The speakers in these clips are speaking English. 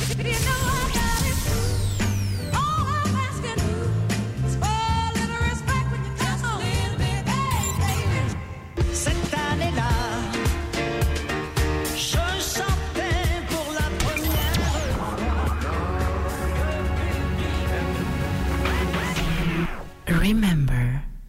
You know I got it. All I'm asking you is for a little respect when you just a little bit, baby. Cette année-là, je chantais pour la première fois. Remember.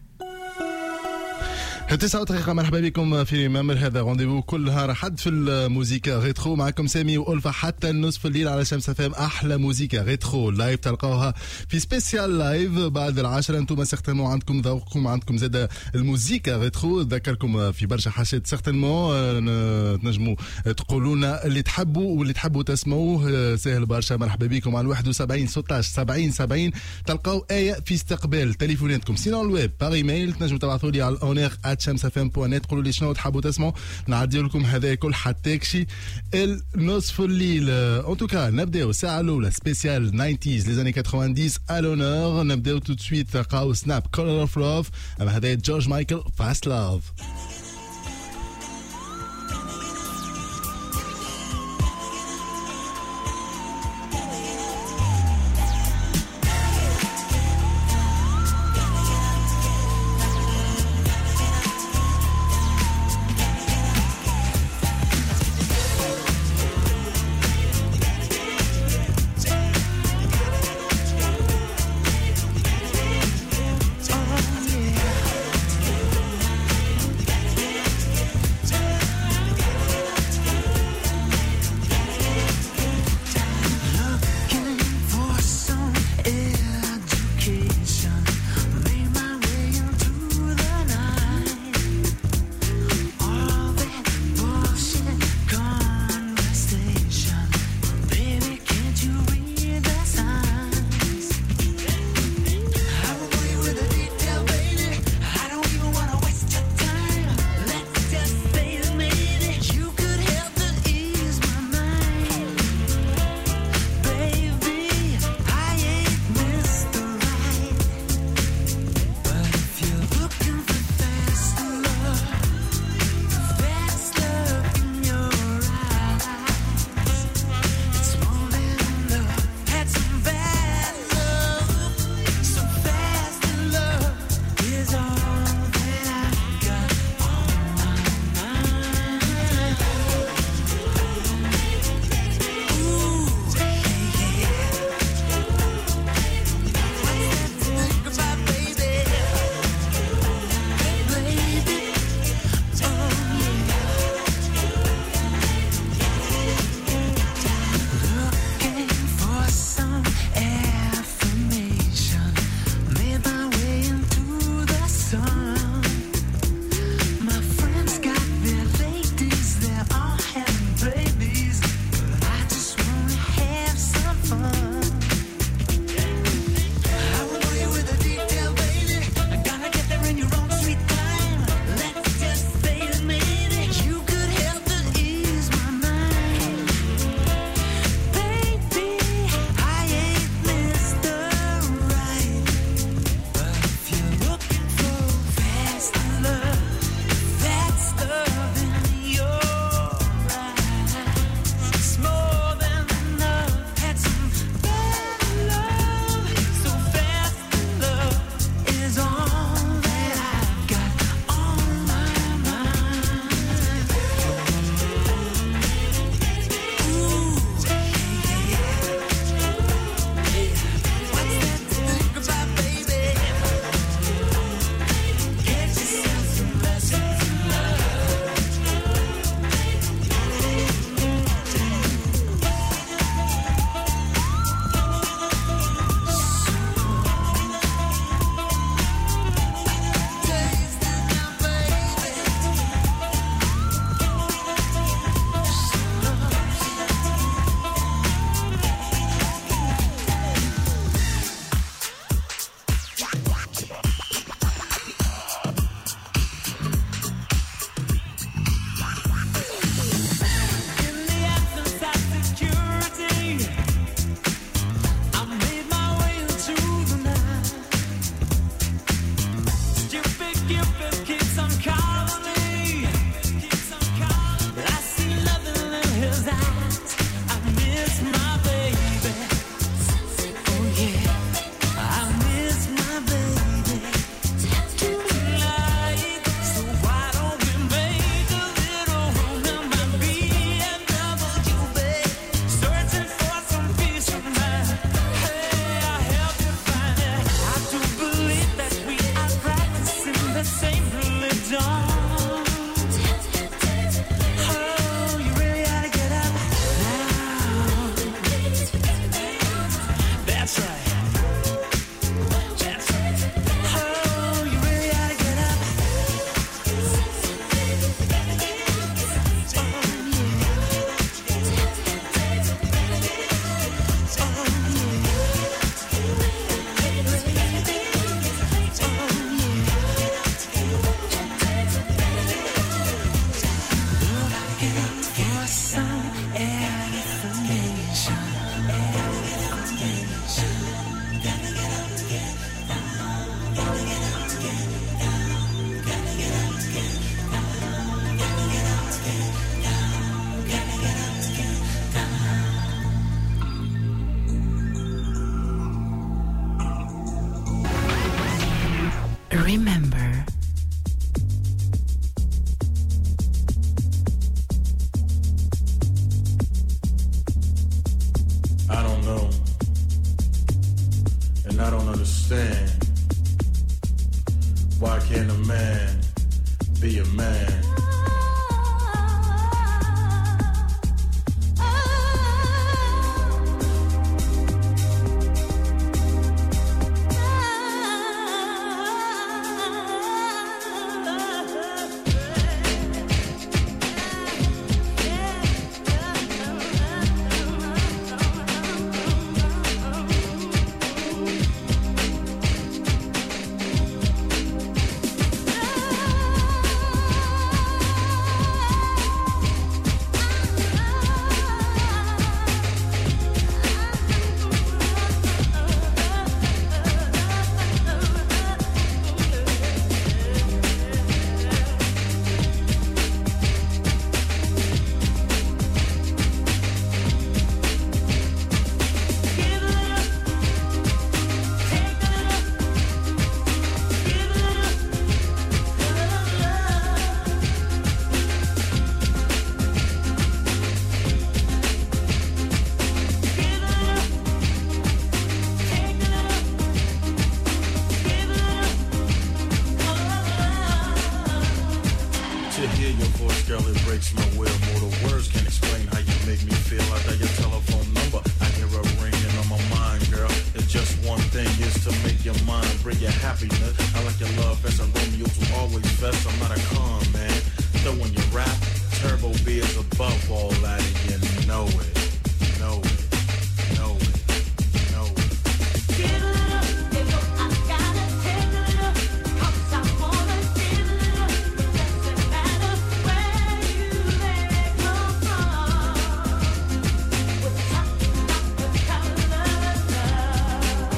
9 دقيقة. مرحبا بكم في ريمامر. هذا رونديفو كل نهار أحد في الموسيقى ريترو. معكم سامي وألفا حتى النصف الليل على شمس فام. أحلى موسيقى ريترو لايف تلقاوها في سبيسيال لايف بعد العشرة. أنتم سيغتينمون عندكم ذوقكم، عندكم زاد الموسيقى ريترو. نذكركم في برشا حاجات سيغتينمون تنجموا تقولوا لنا اللي تحبوا واللي تحبوا تسمعوه. سهل برشا. مرحبا بكم على 71 16 70 70. تلقاو آية في استقبال تليفوناتكم. سينون الويب باغ ايميل تنجموا تبعثوا لي على الاونير @shamsfm.net. قولوا لي شنو تحبوا تسمعوا، نعدي لكم هذا الكل حتى كشي النصف الليل. ان توكا نبداو الساعه الاولى سبيسيال 90s لي زاني 90 à l'honneur. نبداو تو سويت تلقاو سناب كولر اوف لوف. اما هذا جورج مايكل فاست لاف. bring you happiness. I like your love as a Romeo's who always fess. I'm not a con man. So when you rap, Turbo B is above all that, and you know it, know it, know it, know it. Give it up, you know I gotta take it up, 'cause I wanna give it up. It doesn't matter where you may come from. We're talking about the color of love.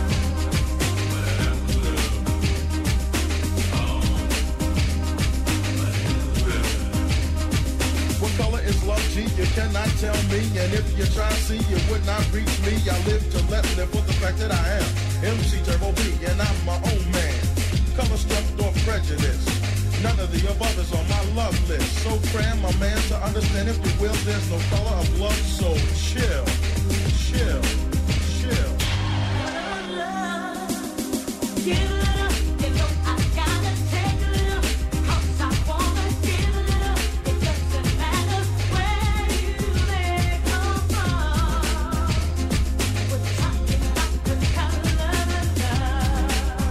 What color is love, G? You cannot tell me. And if you try to see, you would not reach me. I live to live for the fact that I am MC Turbo B, and I'm my own man. Color struck or prejudice. None of the above is on my love list. So cram my man to understand, if you will, there's no color of love. So chill, chill, chill. Give it up, you know I gotta take it up, 'cause I wanna give it up. It doesn't matter where you may come from. We're talking about the color of love.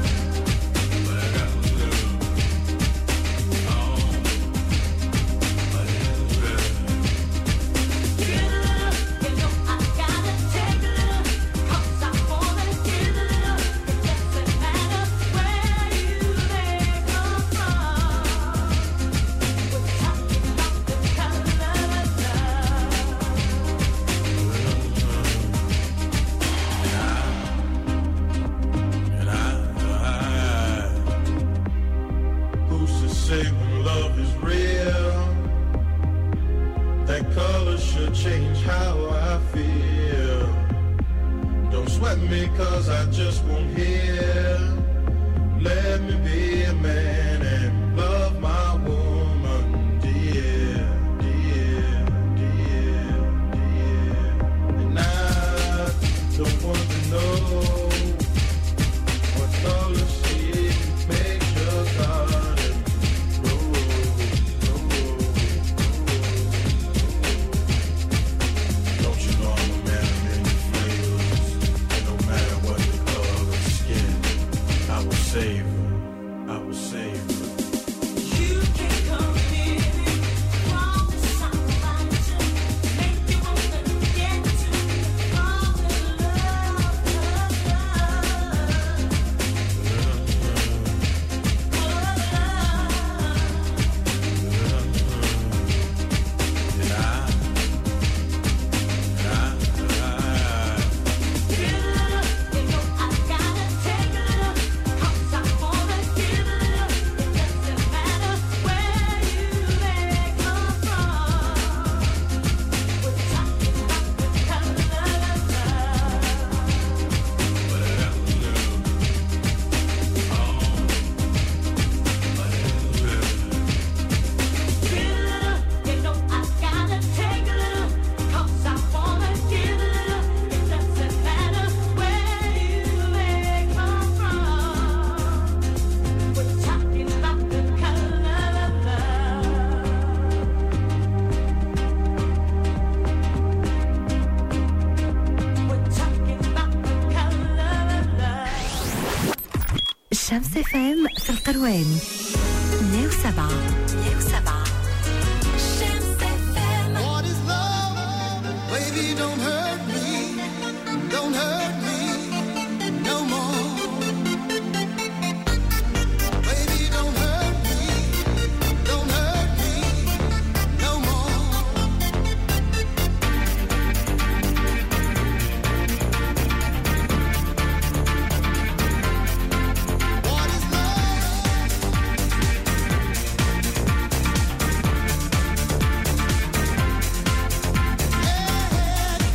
Give it up, you know I gotta take it up, 'cause I wanna give it up. It doesn't matter where you may come from. We're talking about the color of Who's to say when love is real? That color should change how I feel. Don't sweat me, 'cause I just won't hear. Let me be a man and love my woman, dear, dear, dear, dear. And I don't want to know what color seed makes your garden grow, grow, grow. Don't you know I'm a man of many flavors? And no matter what the color of skin, I will save her, I will save her. you can come near me. Promise I'll find you. Make you wanna get to fall in love, love, love. Give it up, you know I gotta take it up, 'cause I wanna give it up. It doesn't matter where you may come from. We're talking about the color of love. Give it up, you know I gotta take it up, 'cause I wanna give it up. It doesn't matter where you may come from. We're talking about the color of love. We're talking about the color of love. شمس FM في القروان 107 Shams FM. What is love? Baby, don't hurt me. Don't hurt me no more. Baby, don't hurt me. Don't hurt me no more. What is love?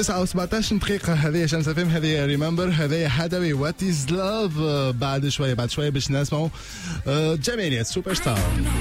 9:17 دقيقة. هذه شمس فهم، هذه ريمبر، هذه حدوي وات از لاف. بعد شوية باش نسمعوا جمالية سوبر ستار.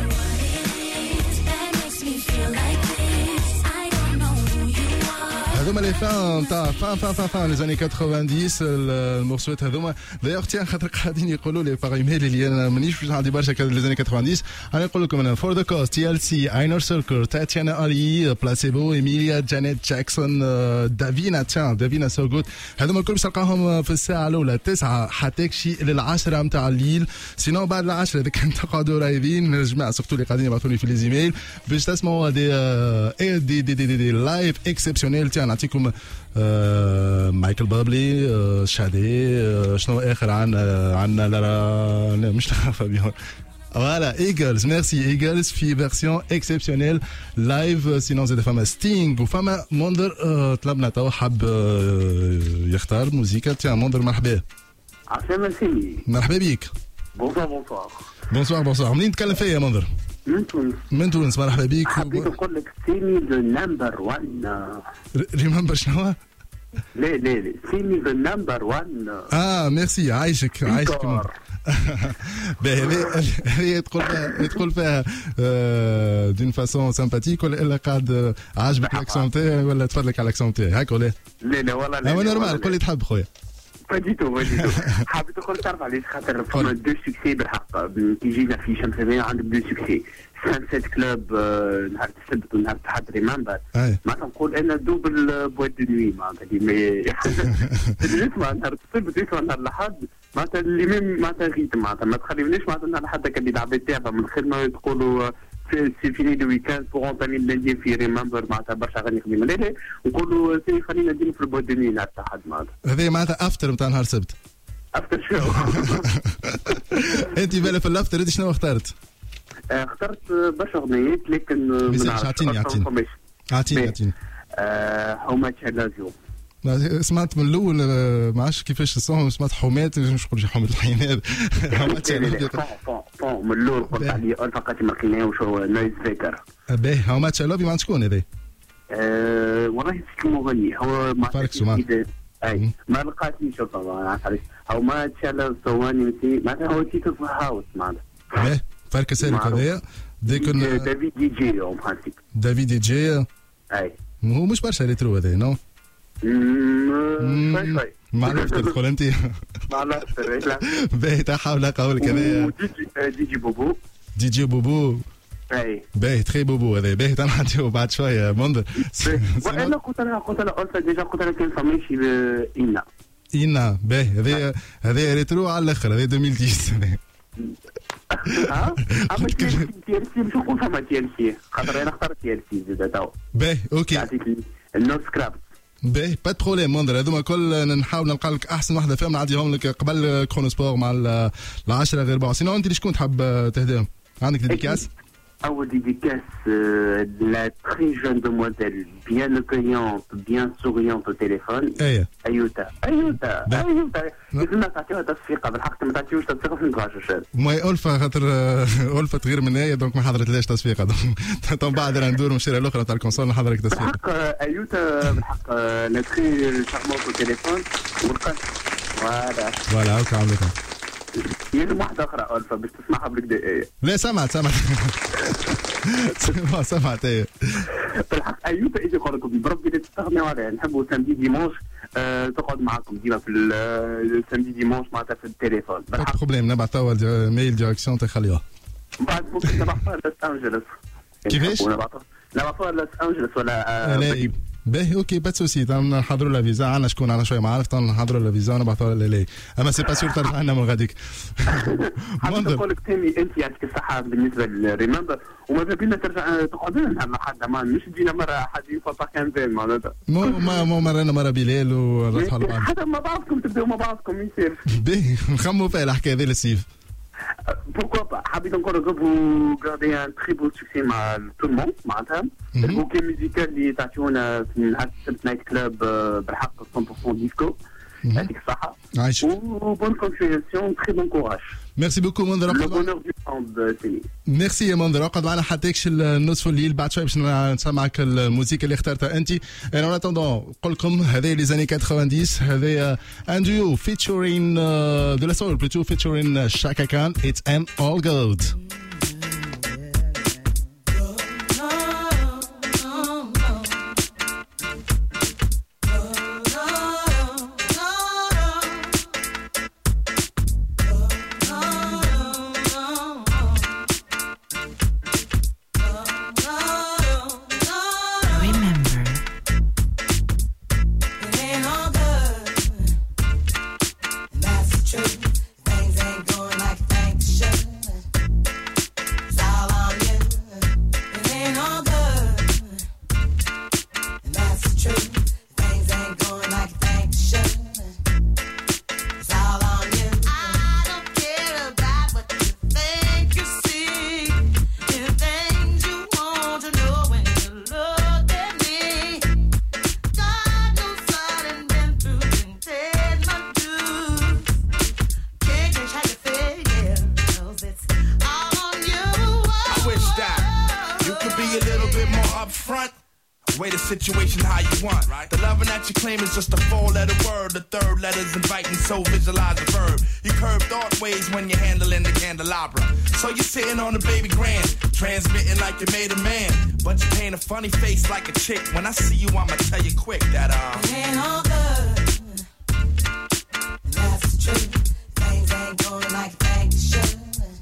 هذوما لي فان تاع فان لي زاني 90 المورسوات هذوما. دايوغ تيان خاطر قاعدين يقولوا لي باغ ايميل اللي انا مانيش عندي برشا لي زاني 90. انا نقول لكم انا فور ذا كوز تي ال سي اينر سيركل تاتيانا الي بلاسيبو ايميليا جانيت جاكسون دافينا سو جود. هذوما الكل باش تلقاهم في الساعه الاولى 9 حتى كشي لل10 نتاع الليل. سينو بعد ال10 اذا كان تقعدوا رايدين الجماعه سورتو اللي قاعدين يبعثوا لي في لي زيميل باش تسمعوا دي لايف اكسبسيونيل. تاع نعطيكم مايكل بابلي شادي شنو اخر عندنا لا مش فابيون فوالا ايجلز. ميرسي ايجلز في فيرسيون اكسبسيونيل لايف. سينون زاد فما ستينغ وفما منذر طلبنا تو حب يختار موزيكا تاع منذر. مرحبا عسلامة سيدي. مرحبا بيك. بونسوار. منين نتكلم فيا يا منذر؟ من تونس. مرحبا بيك. حبيت نقول لك سيمي ذا نمبر 1. ريمبر شنو؟ لا سيمي ذا نمبر 1. ميرسي. عايشك هي تقول فيها دون فاسون سامباتيك ولا قاعد عاجبك الاكسون تاعي ولا تفضلك على الاكسون تاعي هاك ولا لا والله لا نورمال. قول لي تحب خويا. فاجيتو حبيت نقول تعرف علاش خاطر فما دو سوكسي بالحق كي جينا في شمس الفيا عندك دو سوكسي سانسيت كلوب نهار السبت ونهار الأحد ريمبر. معناتها نقول انا دوبل بوات دو نوي معناتها اللي نسمع نهار السبت ويسمع نهار الأحد معناتها اللي ميم معناتها غيت معناتها ما تخليونيش معناتها نهار الأحد كان العباد تاعها من الخدمه تقولوا سي فيني دو ويكاند بوغ اونتامي الليل في ريمبر معناتها برشا اغاني قديمه. لا نقولوا سي خلينا نديروا في البوات دو نوي نهار الأحد معناتها. هذه معناتها افتر نتاع نهار السبت. افتر شو؟ انت بالك في الافتر انت شنو اخترت؟ اخترت برشا اغنيات لكن اعطيني هاو ماتش اي لاف يو. سمعت من الاول ما عرفتش كيفاش الصون. سمعت حومات مش نقول حومات الحينات. هاو ماتش اي لاف يو من الاول قلت عليه الفا قاتي ما لقيناه وشو نايس فيكر. باهي هاو ماتش اي لاف يو مع شكون هذا؟ والله شكون مغني هو مع اي ما لقاتنيش ما نعرفش علاش. هاو ماتش اي لاف ثواني معناتها هو تيتر في هاوس معناتها. فرق سالك هذايا دافيد دي جي اون برانسيب. دافيد دي جي اي هو مش برشا ريترو هذا نو شوي ما عرفتش تدخل انت. ما عرفتش. باهي تحاول قولك هذايا دي جي بوبو. اي باهي تخي بوبو هذا باهي تنعطيو بعد شويه منذر. وانا قلت لها ديجا قلت لها كان فماشي إينا باهي هذا ريترو على الاخر هذا 2010. اما تي ال سي مش نقول فما تي ال سي خاطر انا اخترت تي ال سي زاد تو. باهي اوكي يعطيك النوت سكراب. باهي با بروبليم منذر. هذوما الكل نحاول نلقى لك احسن وحده فيهم نعديهم لك قبل كرونو سبور مع 10 غير 4. سينو انت شكون تحب تهديهم؟ عندك ديديكاس؟ أول dédicace la très jeune demoiselle bien accueillante, bien souriante au téléphone. أيوتا لازمنا تعطيوها تصفيقة بالحق. ما تعطيوش تصفيقة في نتغاشش. ما ألفا خاطر ألفا تغير من هي دونك ما حضرتلاش تصفيقة. دونك بعد ندور من الشارع الأخرى تاع الكونسول نحضرك تصفيقة. بالحق أيوتا بالحق لا très charmante au téléphone. فوالا هاكا عملتها. يلزم واحدة أخرى ألفا باش تسمعها بالكدا. لا سمعت سمعت ايه بالحق أيوتا إيش يقول لكم بربي تستغنوا عليها. نحبوا سامدي ديمونش تقعد معكم ديما في السامدي ديمونش معناتها في التليفون. بالحق بروبليم نبعث توا ميل ديريكسيون تخليوها. بعد ممكن نبعثوها لوس أنجلوس. كيفاش؟ نبعثوها لوس أنجلوس ولا باهي اوكي با سوسي نحضروا لا فيزا. عندنا شكون على شويه معارف نحضروا لا فيزا ونبعثوها للي اما سي با سور ترجع لنا من غاديك. حابب نقول لك ثاني انت يعطيك الصحه بالنسبه للريمبر وماذا بينا ترجع تقعد لنا مع حد ما مش تجينا مره احد يفضل كان معناتها مو مرة بلال ونروحوا لبعض. حتى مع بعضكم تبداو مع بعضكم يصير باهي نخموا فيها الحكايه هذه للسيف. Pourquoi pas. حبيت نقول لك vous gardez un très beau succès مع tout le monde معناتها. البوكي ميوزيكال اللي تعطيونا في نهار السبت نايت كلاب بالحق 100% ديسكو يعطيك الصحة. عايش. وبون كونتينياسيون تري بون كوراج. ميرسي بوكو منذر. لو بونور دو موند سيني. ميرسي يا منذر. اقعد معنا حتى يكش النصف الليل بعد شوي باش نسمعك الموسيقى اللي اخترتها انت. انا اون اتوندون نقول لكم هذه لي زاني 90 هذه ان ديو فيتشرين دو لا سول بلوتو فيتشرين شاكا كان اتس ان اول جود. Situation how you want, right? The loving that you claim is just a four-letter word. The third letter's inviting, so visualize the verb. You curve thought ways when you're handling the candelabra. So you're sitting on a baby grand, transmitting like you made a man, but you paint a funny face like a chick. When I see you, I'ma tell you quick that it ain't all good. That's true. Things ain't going like you think they should.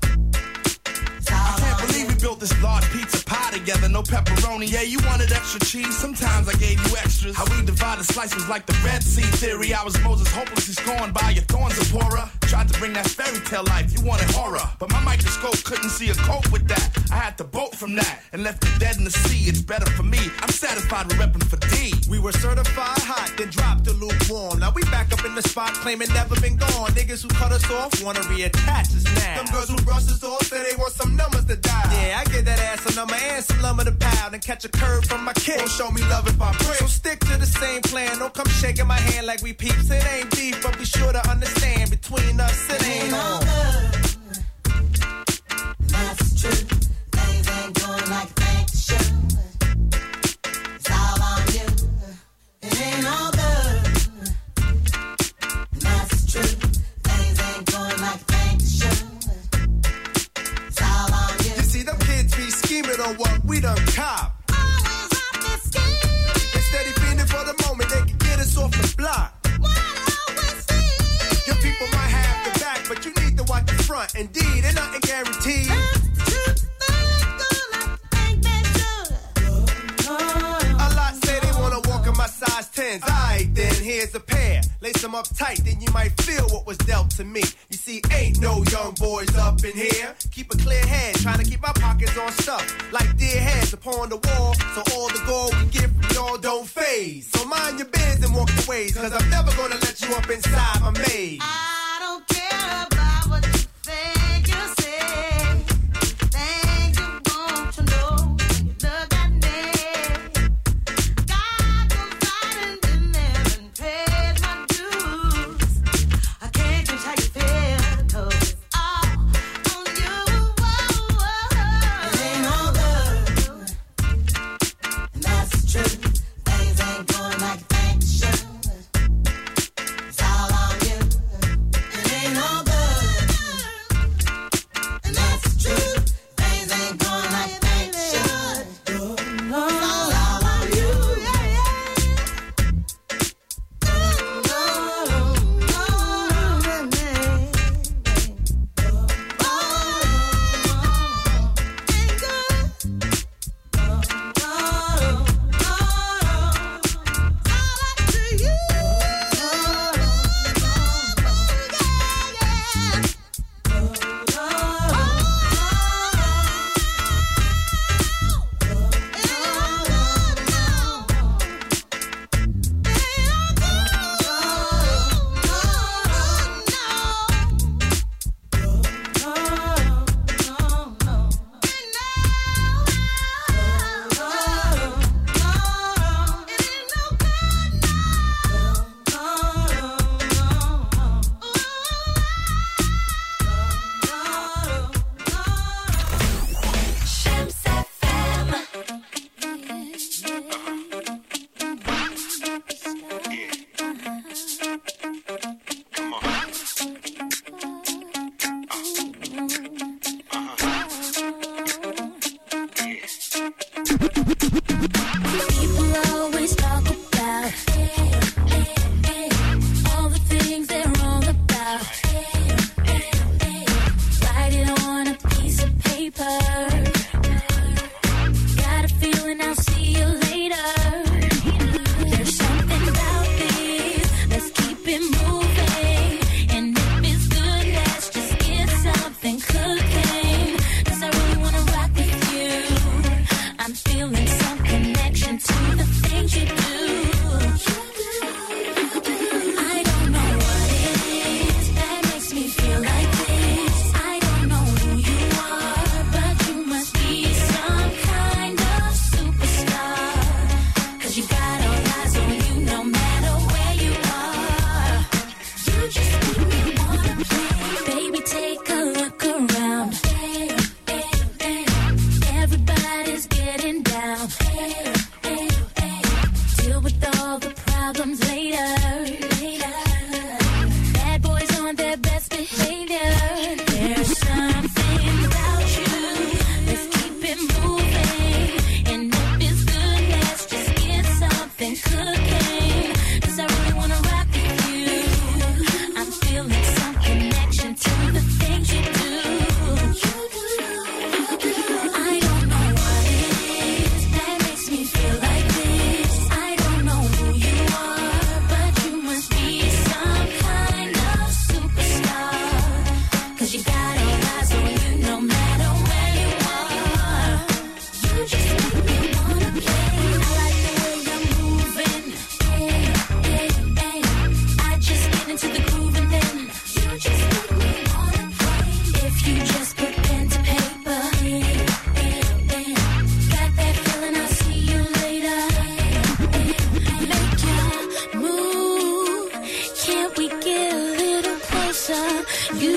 I can't believe we built this large pizza pie together, no pepperoni. Yeah, you wanted extra cheese, sometimes I gave you extras. How we divided slices like the Red Sea theory. I was Moses hopelessly scorned by your thorns, Zipporah. Tried to bring that fairy tale life, you wanted horror, but my microscope couldn't see a cope with that. I had to bolt from that and left it dead in the sea. It's better for me, I'm satisfied with repping for D. We were certified hot, then dropped the lukewarm. Now we back up in the spot, claiming never been gone. Niggas who cut us off wanna reattach us now. Them girls who brush us off say they want some numbers to die. Yeah, I get that ass a number and some lumber to pound and catch a curve from my kid. Don't show me love if I break. So stick to the same plan. Don't come shaking my hand like we peeps. It ain't beef, but be sure to understand between us it ain't all good. That's true. Things ain't going like you think they should. It's all on you. It ain't all good. That's true. Things ain't going like you think they should. It's all on you. You see them kids be scheming on what we done cop. Always off the scheme. Instead of feeding for the moment, they can get us off the block. Your people might have the back, but you need to watch the front. Indeed, and nothing guaranteed. A lot say they wanna walk in my size 10s. Alright then, here's a pair. Lace them up tight, then you might feel what was dealt to me. You see, ain't no young boys up in here. Keep a clear head, trying to keep my pockets on stuff. Like dear heads upon the wall, so all the gold we get from y'all don't phase. So mind your biz and walk your ways, cause I'm never gonna let you up inside my maze. I don't care about what you think you say. Things you want to know when you look at me. God provided been there and paid my dues. I can't change how you feel, cause it's all on you. It ain't all good. And that's true. Things ain't going like you think they should. It's all on you. It ain't all good. paper. Got a feeling I'll see you later. There's something about this, let's keep it moving. And if it's good, let's just get something cooking. 'Cause I really wanna rock with you. I'm feeling some connection to the things you do. I don't know what it is that makes me feel like this. I don't know who you are, but you must be some kind of superstar. 'Cause you got all eyes on you no matter where you are. You just make me wanna play. Baby, take a look around. Everybody's getting down. Deal with all the problems later. Bad boys on their best behavior. There's something about you, let's keep it moving. And if it's good, let's just get something cooking. 'Cause I really wanna rock with you. I'm feeling some connection to the things you do. I don't know what it is that makes me feel like this. I don't know who you are, but you must be some kind of superstar. 'Cause you got all eyes on you no matter where you are. You just make me wanna play. I like the way you're moving. I just get into the groove and then you just make me wanna play. If you just put pen to paper, got that feeling I'll see you later. Make your move, can't we get a little closer? You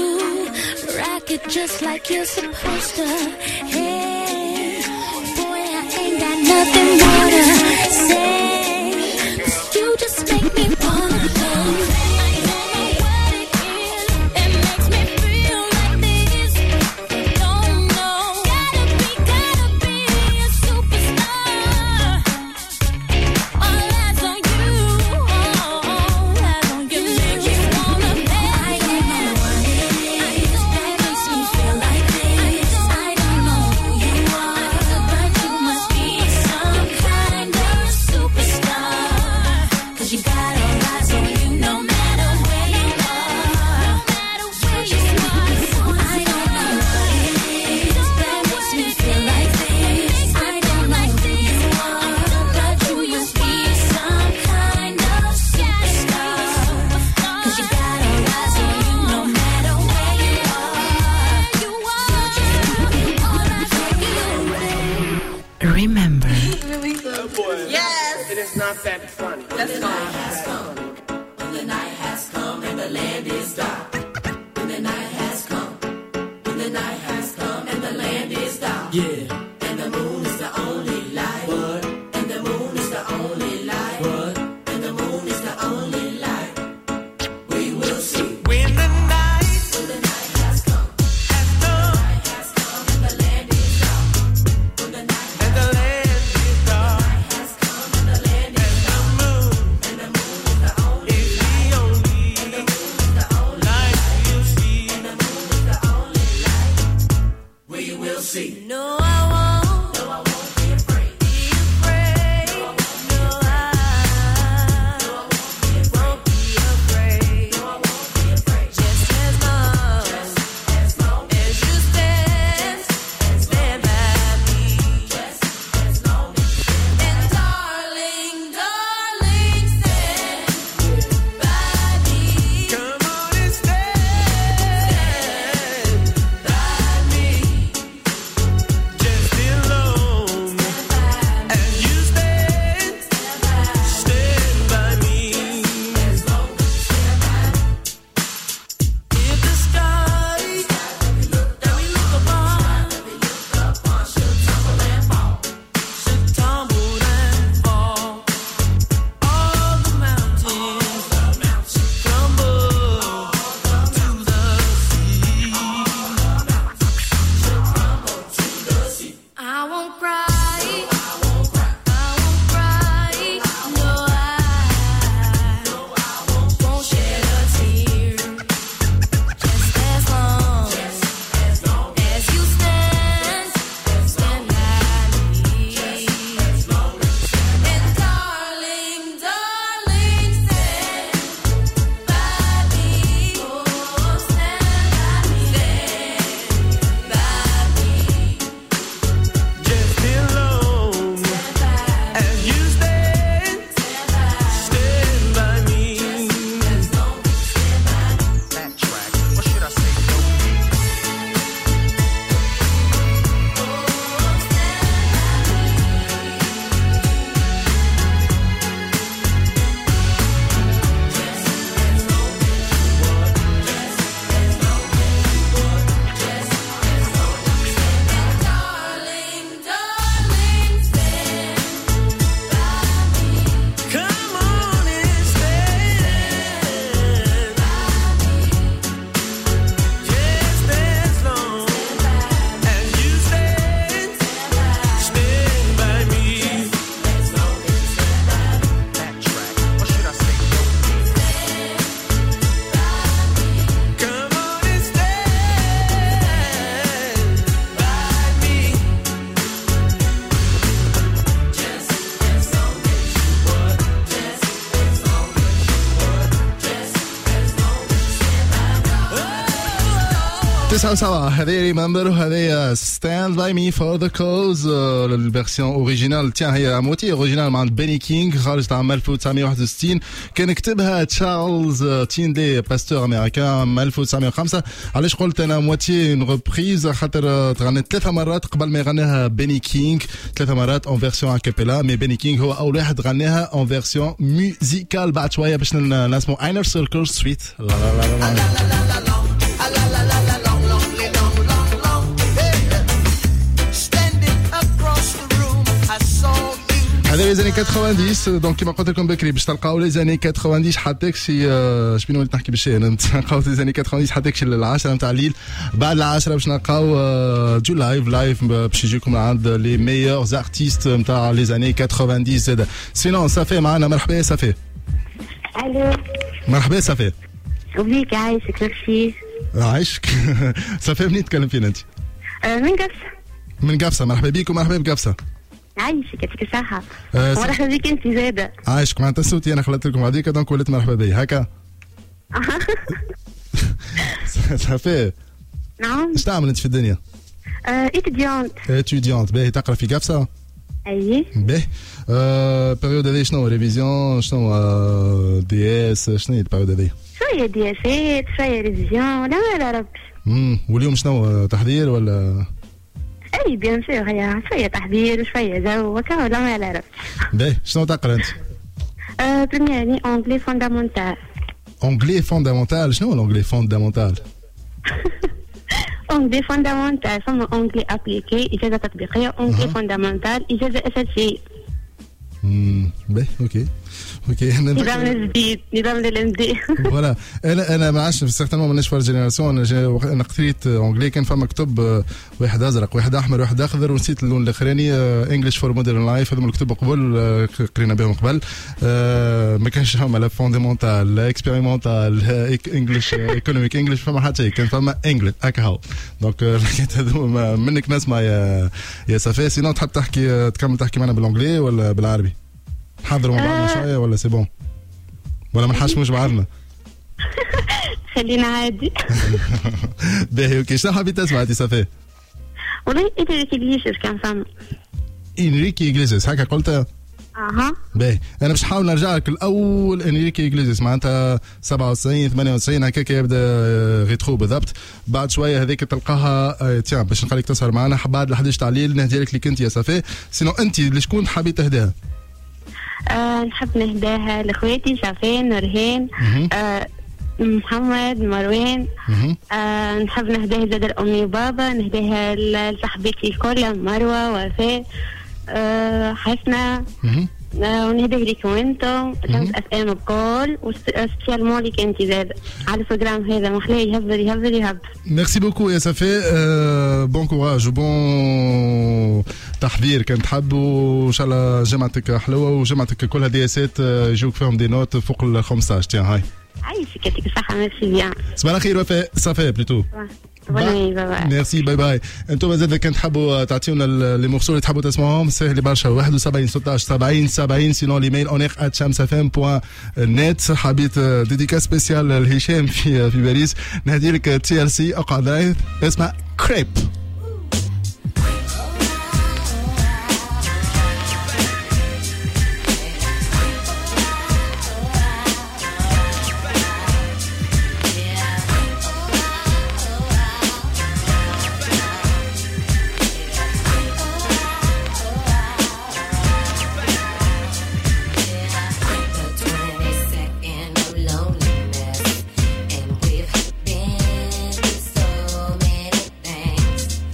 rock it just like you're supposed to. Hey, boy, I ain't got nothing more to say. 'Cause you just make me wanna play. I don't know what it is that makes me feel like this. Don't know. Gotta be a superstar. All eyes on you. All eyes on you. You make me wanna play. I don't know what it is that makes me feel like this. I don't know who you are, but you must be some kind of superstar. 'Cause you got all eyes on you no matter where you are. No matter where you are. I don't know what it is that makes me feel like this. I don't know who you are, but you must be some kind of superstar. 'Cause you got all eyes on you no matter where you are. You all eyes on you. Remember. Yes. It is not that funny. Let's go. When the night has come and the land is dark. When the night has come. When the night has come and the land is dark. Yeah. And the moon is the only light. What? And the moon is the only light. What? And the moon is the only light. We will see. When the night When the night has come. has come Has come and the land is dark. When the night and the land is dark, has come and the land is and the moon and the moon is the only is the only light we'll see. the moon is the only light. We will see. No, I won't. No, I won't be afraid. Be afraid. No, I won't be afraid. No, I won't be afraid. Just as long As long as you stand by me. as long as And darling, darling, stand by me. Come on and stand by me. Just 9 هذه ريمبر وهذه ستاند باي مي فور ذا كوز الفيرسيون اوريجينال تاع هي موتي اوريجينال مع بيني كينغ خارج عام 1961 كان كتبها تشارلز تيندلي باستور امريكان 1905. علاش قلت انا موتي اون ريبريز خاطر تغنت 3 مرات قبل ما يغنيها بيني كينغ 3 مرات اون فيرسيون اكابيلا مي بيني كينغ هو اول واحد غناها اون فيرسيون ميوزيكال. بعد شويه باش نسمعوا اينر سيركل سويت لا لا لا لا هذا les années 90 دونك كيما قلت لكم بكري باش تلقاو les années 90 حتى شي شنو وليت نحكي بالشيء انا تلقاو les années 90 حتى شي العشرة نتاع الليل. بعد العشرة باش نلقاو جو لايف باش يجيكم عند لي ميورز ارتيست نتاع les années 90 زاد. سينون صافي معنا مرحبا صافي. الو مرحبا صافي. وبيك عايشك ميرسي. عايشك صافي منين تكلم فينا انت؟ من قفصة. من قفصة مرحبا بيك ومرحبا بقفصة. عايشك يعطيك الصحة. مرحبا بك انت زادة. عايشك معناتها صوتي انا خلطت لكم هذيك دونك وليت مرحبا بي هكا. صافي. نعم. اش تعمل انت في الدنيا؟ اتيديونت باهي تقرا في قفصة؟ اي. باهي. بيريود هذه شنو ريفيزيون شنو دي اس شنو هي البيريود هذه؟ شوية دي اسات شوية ريفيزيون لا ربي. واليوم شنو تحضير ولا؟ اي بيان سور هي شوية تحضير وشوية جو وكا ولا ما لا ربي. باهي شنو تقرا انت؟ بريميرني اونجلي فوندامونتال. اونجلي فوندامونتال شنو الاونجلي فوندامونتال؟ اونجلي فوندامونتال ثم اونجلي ابليكي اجازة تطبيقية اونجلي فوندامونتال اجازة اساسية. باهي اوكي نظام الجديد نظام الMD. فوالا انا ما عادش سيغتانمون ماناش فار جينيراسيون انا قريت اونجلي كان فما كتب واحد ازرق واحد احمر واحد اخضر ونسيت اللون الاخراني انجلش فور مودرن لايف هذوما الكتب قبل قرينا بهم قبل ما كانش هما لا فوندامونتال لا اكسبيريمونتال انجلش ايكونوميك انجلش فما حتى شيء كان فما انجلش هكا هو دونك لقيت هذوما منك نسمع يا صفاء. سينون تحب تحكي تكمل تحكي معنا بالانجلي ولا بالعربي؟ نحضروا مع بعضنا شويه ولا سي بون ولا ما نحشموش بعضنا؟ خلينا عادي. باهي اوكي شنو حبيت تسمع انت صافي؟ والله انريكي إغليسياس كان فما. انريكي إغليسياس هكا قلت؟ اها. باهي انا باش نحاول نرجع لك الاول انريكي إغليسياس معناتها 97 98 هكاك يبدا غيترو بالضبط. بعد شويه هذيك تلقاها تيان باش نخليك تسهر معنا بعد 11 تاع الليل نهدي لك انت يا صافي. سينو انت لشكون حبيت تهداها؟ نحب نهداها لاخواتي شافين نورهان محمد مروان. نحب نهداها زاد لامي وبابا نهداها لصاحبتي الكل مروه وفاء حسنه ونهداها لكم انتم شمس اف ام الكل وسبيسيالمون ليك انت زاد على البروجرام هذا محلاه يهبل. ميرسي بوكو يا صافي. بون كوراج وبون تحضير كان تحبوا ان شاء الله جمعتك حلوه وجمعتك كلها دياسات يجوك فيهم دي نوت فوق ال 15 تيان هاي. عايشك يعطيك الصحة ميرسي بيان. صباح الخير وفاء صافي بليتو. باي. ميرسي باي. انتم زاد كان تحبوا تعطيونا لي مورسو اللي تحبوا تسمعوهم سهل برشا 71 16 70 70 سينون ليميل onex@shamsfm.net. حبيت ديديكا سبيسيال لهشام في باريس نهدي لك TLC اقعد اسمع كريب. Loneliness, and we've been through so many things.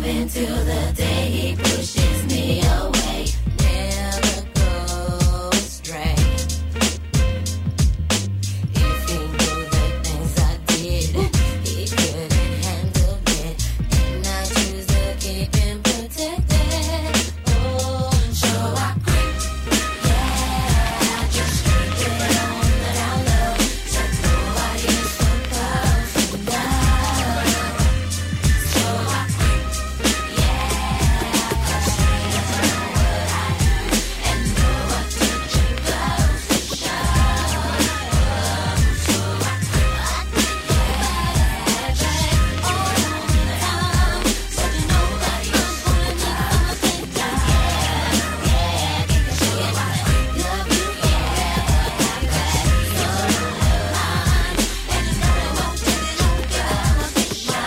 loving till the day he pushes me away. Never go astray. If he knew the things I did, he couldn't handle it. And I choose to keep him protected. Oh, so I quit. Yeah, I just keep it on that I love. Said nobody is so perfect now. So I quit. Yeah, 'cause he doesn't know what I do and know what to do perfect show. So I quit. Yeah, just all the time. Said nobody is gonna do something down. Yeah, so I love you, yeah, but I got so mine. And you know what to do perfect show.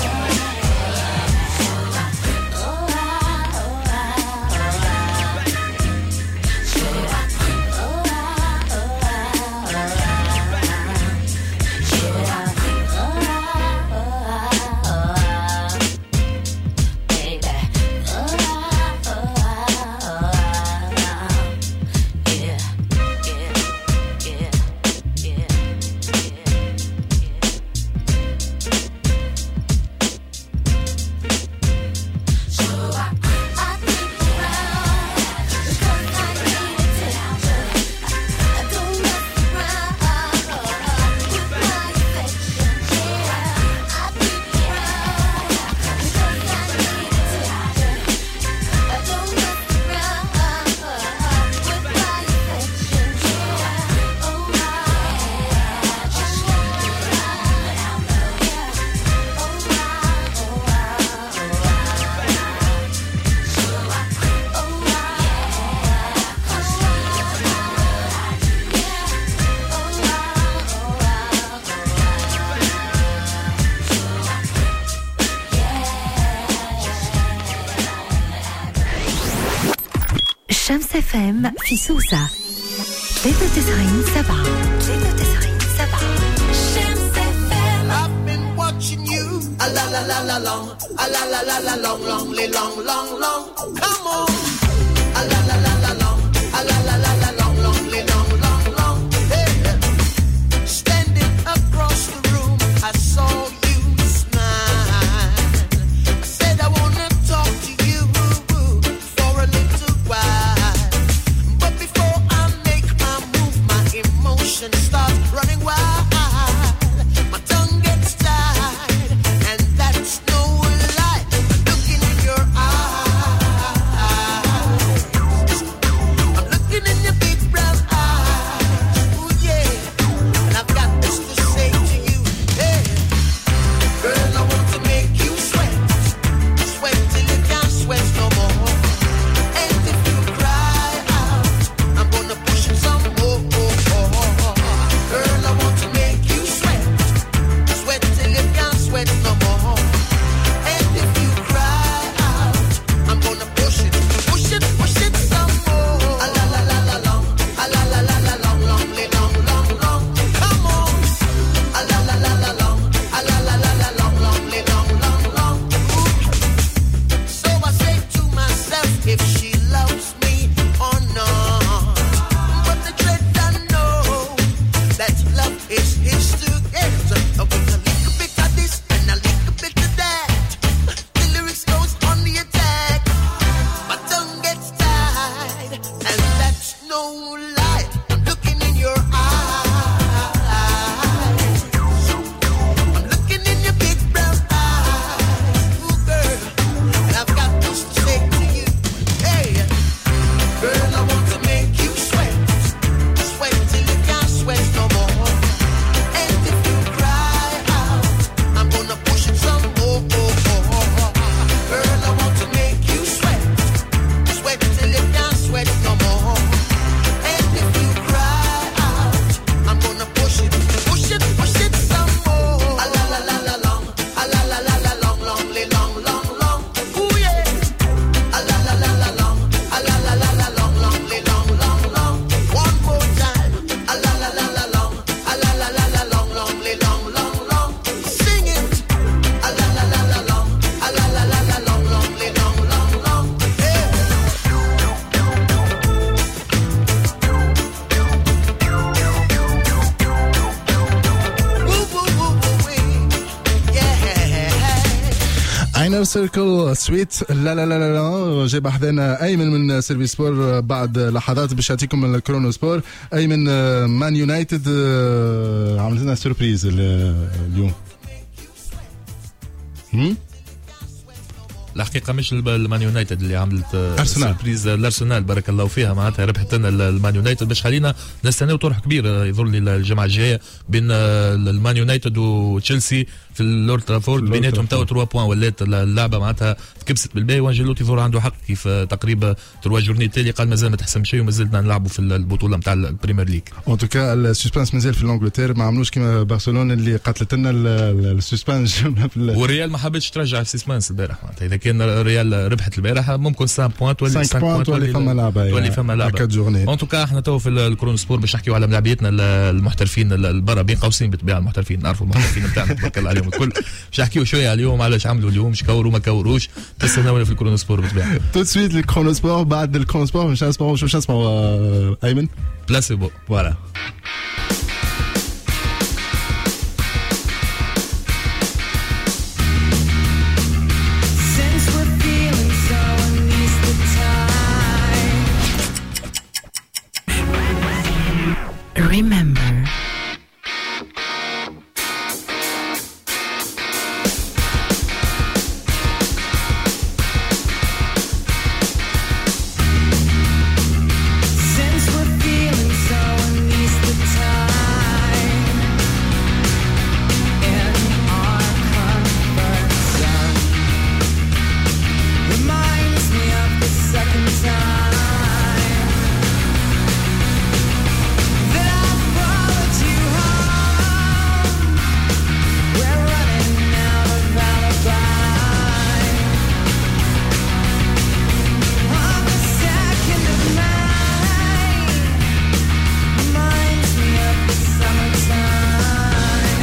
شمس FM في سوسة 93.7 Shams FM. I've been watching you a la la la la long, a la la la la long, long. Come on, a la la la la long, a la la la la long, long. Hey, standing across the room, I saw you smile. I said I wanna talk to you for a little while, but before I make my move, my emotions start running wild. My tongue gets tied, and that's no lie. Looking in your eyes, انر سيركل سويت لا لا لا لا. جايب حذانا ايمن من سيرفيس سبور بعد لحظات باش يعطيكم الكرونو سبور. ايمن مان يونايتد عملت لنا سوربريز اليوم. الحقيقه مش المان يونايتد اللي عملت أرسنال. سربريز الارسنال بارك الله فيها معناتها ربحت لنا المان يونايتد باش خلينا نستناو طرح كبير يظهر لي الجمعه الجايه بين المان يونايتد وتشيلسي في اللورد ترافورد بيناتهم تو 3 بوان ولات اللعبه معناتها كبست بالباهي. وانجيلوتي ظهر عنده حق كيف تقريبا 3 جورني التالي قال مازال ما تحسم شيء ومازلنا نلعبوا في البطوله نتاع البريمير ليج. ان توكا السسبانس مازال في الانجلتير ما عملوش كيما برشلونه اللي قتلت لنا السسبانس. والريال ما حبتش ترجع السسبانس البارح معناتها اذا كان الريال ربحت البارح ممكن 5 بوان تولي 5 بوان تولي فما لعبه تولي فما لعبه 4 جورني. ان توكا احنا تو في الكرون سبور باش نحكيو على ملاعبيتنا المحترفين البرا بين قوسين بالطبيعه المحترفين نعرفوا المحترفين نتاعنا تبارك الله عليهم الكل. باش نحكيو شويه عليهم علاش عملوا اليوم كوروا ما كوروش تستناونا في الكرون سبور بالطبيعه. تو سويت الكرون سبور بعد الكرون سبور باش نسمعوا ايمن بلاسيبو فوالا. Remember. Since we're feeling so unleashed the time in our comfort zone reminds me of the second time that I followed you home. We're running out of alibi on the 2nd of May. Reminds me of the summertime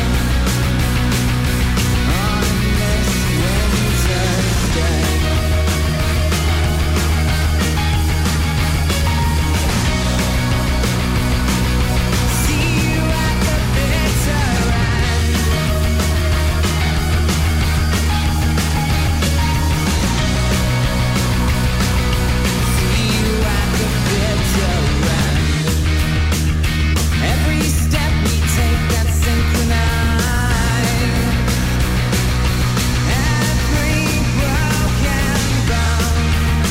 on this winter's day. See you at the bitter end. See you at the bitter end. Every step we take that's synchronized. Every broken bone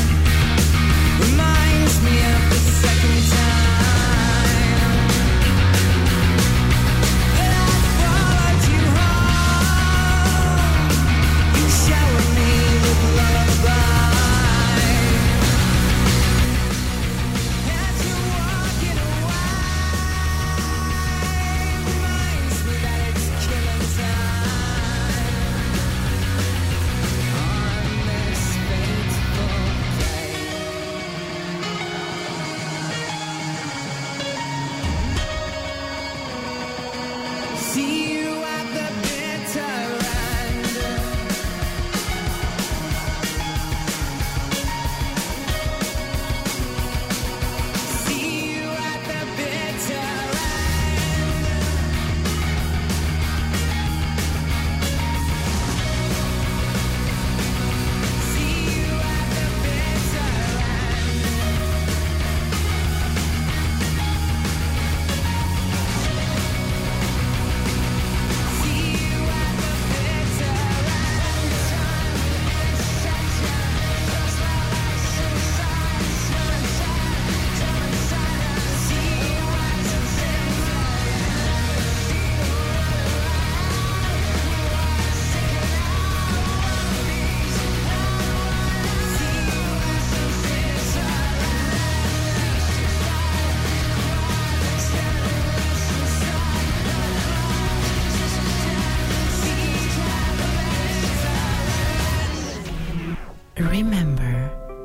reminds me of the second time that I followed you home. You showered me with lullaby as you're walking away. Reminds me that it's killing time on this fateful day. See you at the bitter end. See you at the bitter end. See you at the bitter end. See you at the bitter Remember.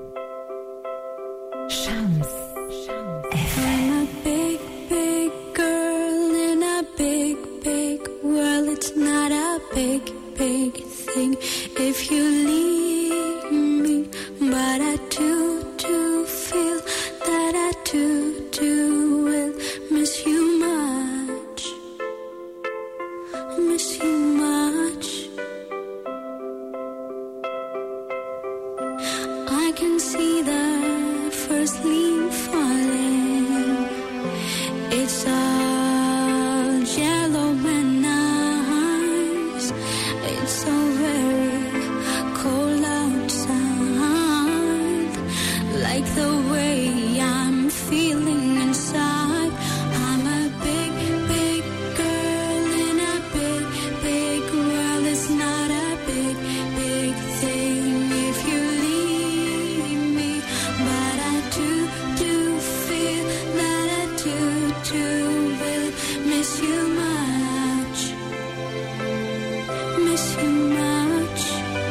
Shams FM. I'm a big, big girl in a big, big world. It's not a big, big thing if you leave me. But I do feel that I do will miss you much. Miss you much. can see the first leaf falling. It's all yellow and nice. It's so very cold outside. Like the way I'm feeling inside. I'm a big, big girl in a big, big world. It's not a big, big thing if you leave me. But I do feel that I do will miss you much. Miss you much.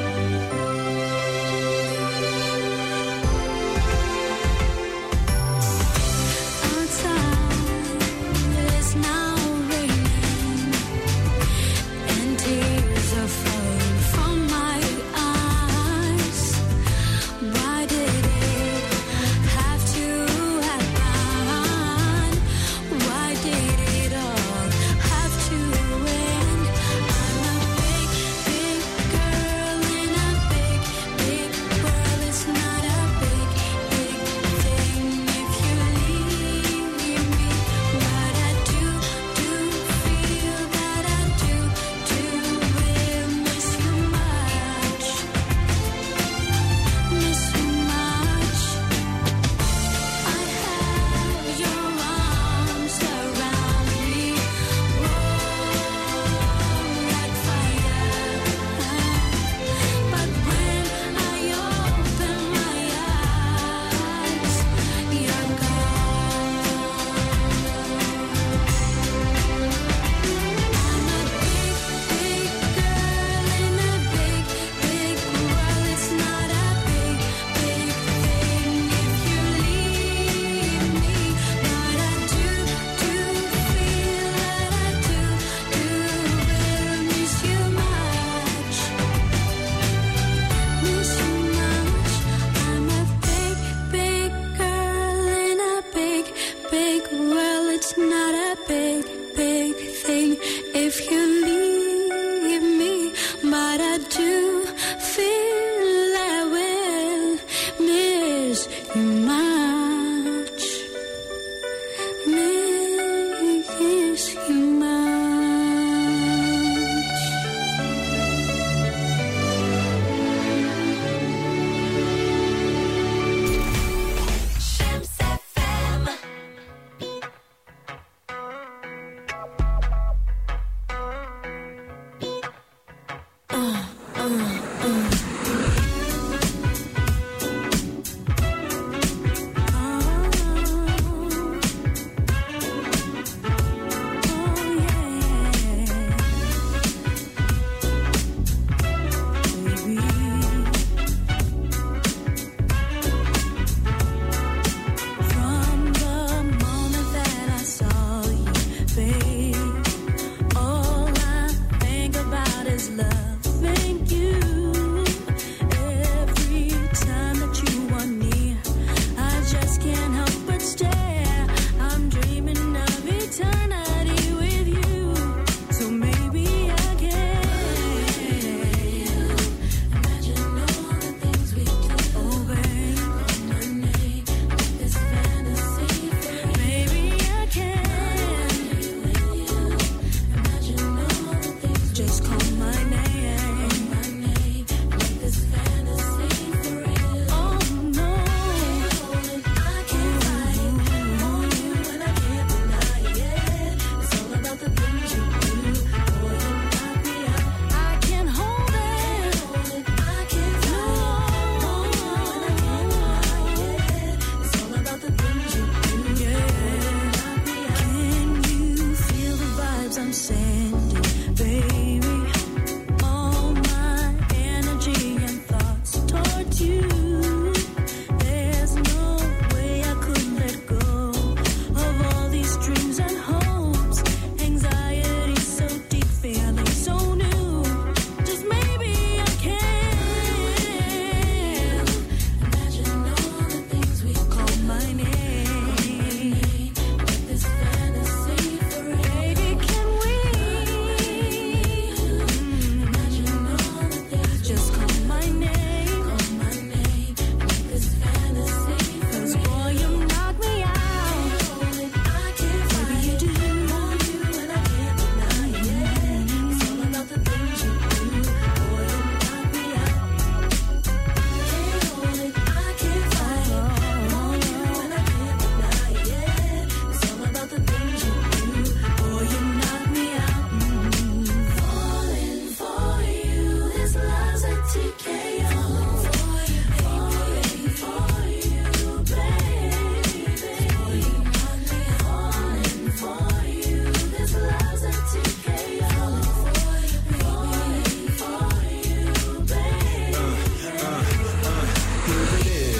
It's now raining and tears are falling from my eyes. Why did it have to happen? Why did it all have to end? I'm a big, big girl in a big, big world. It's not a big, big thing if you leave me. But I do feel that I do will miss you much. Miss you much. I have your arms around me, warm like fire. But when I open my eyes, you're gone. I'm a big, big girl in a big, big world. It's not a big, big thing if you leave me. But I do feel that I do will miss you much. Miss you much. I'm a big, big girl in a big, big world. It's not a big, big thing if you leave me. But I do feel I will miss you much. Miss you much. Shams FM.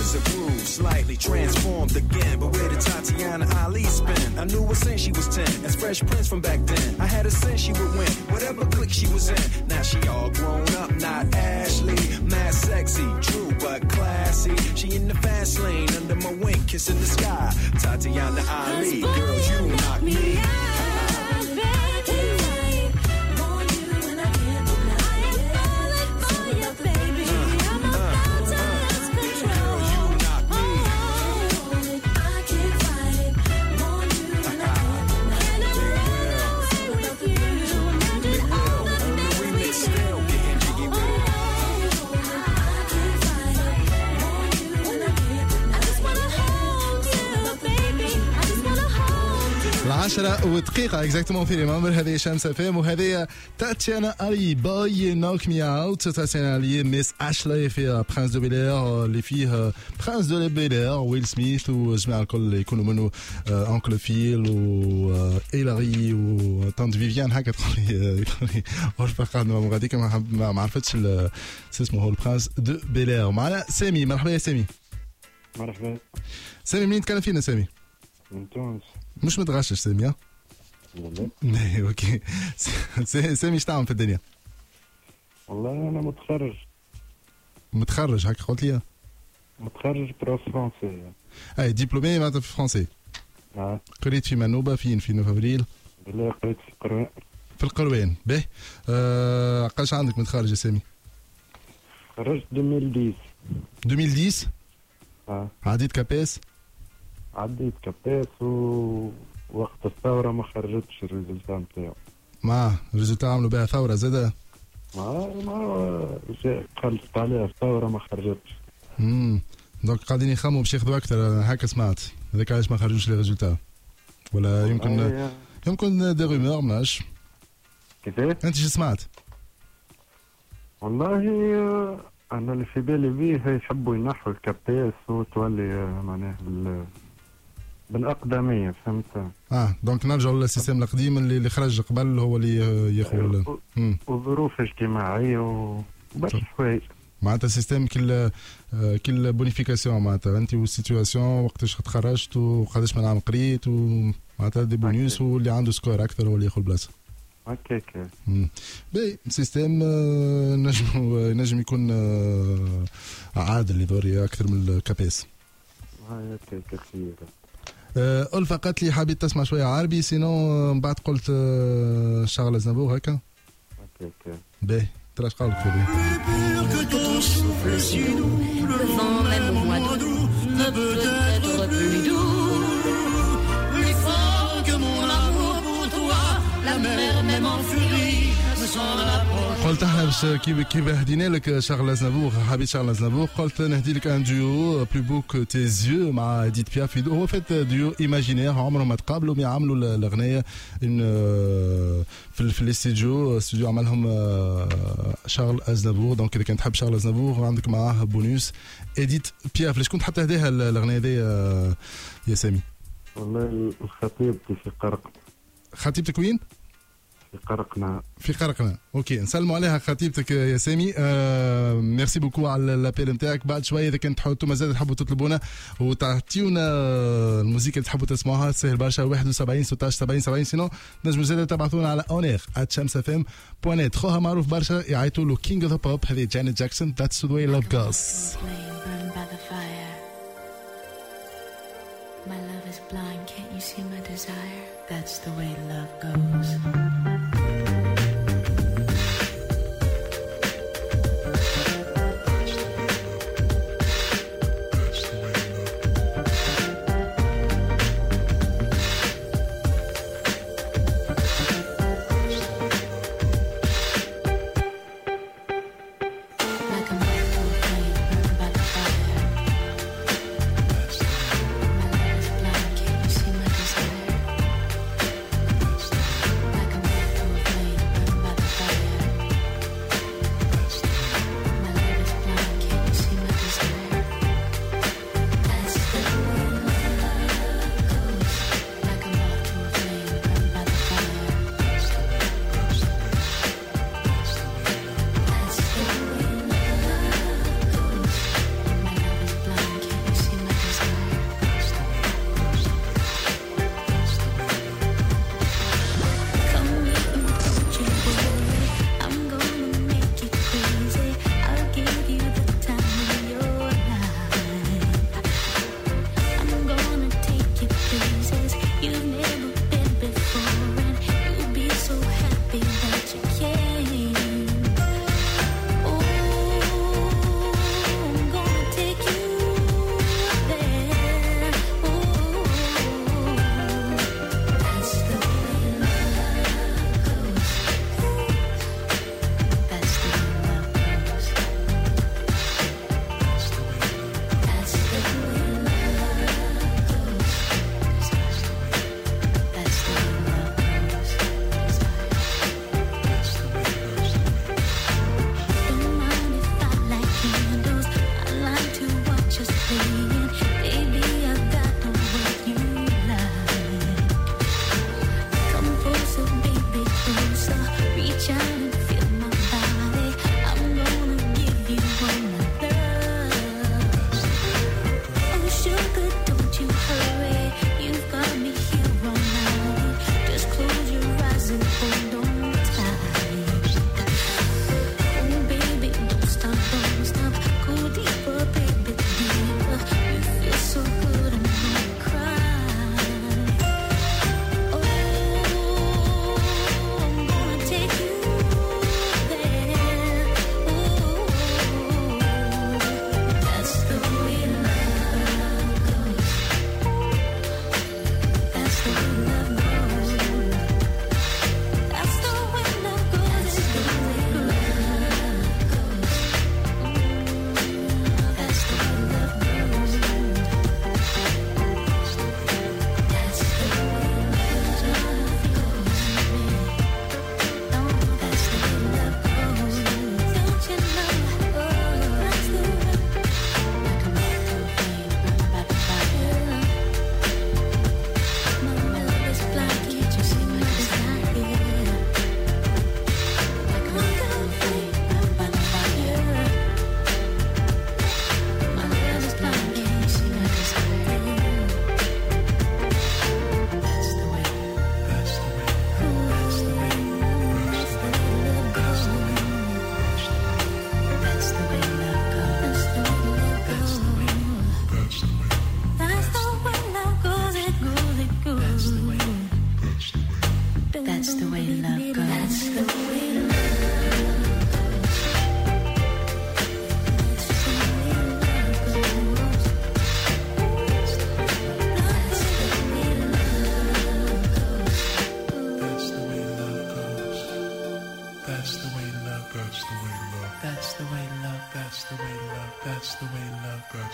She's a groove, slightly transformed again. But where did Tatiana Ali spend? I knew her since she was 10, as Fresh Prince from back then. I had a sense she would win, whatever clique she was in. Now she all grown up, not Ashley. Mad sexy, true but classy. She in the fast lane, under my wing, kissing the sky. Tatiana Ali, girl, you knock me out. عشرة ودقيقة اكزاكتومون في ريمامبر. هذه شمس فام وهذه تاتيانا الي باي نوك مي اوت. تاتيانا الي ميس اشلي في برنس دو بيلير اللي فيه برنس دو بيلير ويل سميث وجماعة الكل اللي يكونوا منه انكل فيل وإيلاري وطنط فيفيان هكا تقولي ورفقا غاديك ما عرفتش اسمه هو البرنس دو بيلير. معنا سامي. مرحبا يا سامي. مرحبا سامي. منين تكلم فينا سامي؟ من تونس. مش متغشش سامي ها؟ لا اوكي. سامي ايش تعمل في الدنيا؟ والله انا متخرج. متخرج هكا قلت لي؟ متخرج بروف فرونسي. اي دبلومي معناتها في فرونسي. قريت في منوبة فين؟ في 9 افريل؟ لا قريت في القروان. في القروان. باهي. قاش عندك متخرج يا سامي؟ خرجت 2010. 2010؟ عديت كاباس؟ عديت كاباس ووقت الثورة ما خرجتش الريزلتا نتاعو. ما الريزلتا عملوا بها ثورة زادة؟ ما خلصت عليها الثورة ما خرجتش. دونك قاعدين يخموا باش ياخذوا أكثر هكا سمعت. هذاك علاش ما خرجوش لي ريزلتا. ولا يمكن دي رومور ماش. كيفاش؟ أنت شو سمعت؟ والله أنا اللي في بالي بيه يحبوا ينحوا الكاباس وتولي معناه بالأقدمية فهمت؟ دونك نرجعوا للسيستم القديم اللي خرج قبل هو اللي ياخذ وظروف اجتماعية وباش حوايج. معناتها سيستم كل بونيفيكاسيون معناتها أنت والسيتواسيون وقتاش تخرجت وقداش من عام قريت ومعناتها دي بونيوس واللي عنده سكور أكثر هو اللي ياخذ بلاصة. هكاك. باهي سيستم نجم يكون عادل يدوري أكثر من الكاباس. هكاك خير. ألفا قالت لي حبيت تسمع شوية عربي سينو من بعد قلت شارل أزنافور هكا. هكاك. باهي تراش قالك في هذه. قلت احنا باش كيف هدينا لك شارل أزنافور حبيت شارل أزنافور قلت نهدي لك ان ديو بلو بو كو تيزيو مع إديت بياف. هو فات ديو ايماجينير عمرهم ما تقابلوا مي عملوا الاغنيه في الاستوديو عملهم شارل أزنافور. دونك اذا كنت تحب شارل أزنافور عندك معاه بونوس إديت بياف. ليش كنت حتى هديها الاغنيه دي يا سامي؟ والله خطيبتي في قرقنة. خطيبتك وين؟ في قرقنة. اوكي نسلموا عليها خطيبتك يا سامي. ميرسي بوكو على الابيل نتاعك. بعد شويه اذا كنت انتم مازال تحبوا تطلبونا وتعطيونا الموسيقى اللي تحبوا تسمعوها سهل برشا 71 16 70 70 سينو نجموا زاد تبعثونا على onair@shamsfm.net. خوها معروف برشا يعيطوا له كينج اوف ذا بوب. هذه جانيت جاكسون That's the way love goes. My love is blind, can't you see my desire? That's the way love goes. Like a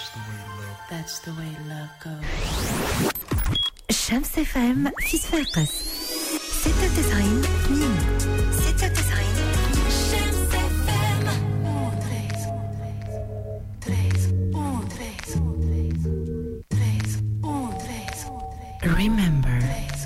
That's the way love goes. شمس FM في صفاقس 96 96 شمس FM. Remember.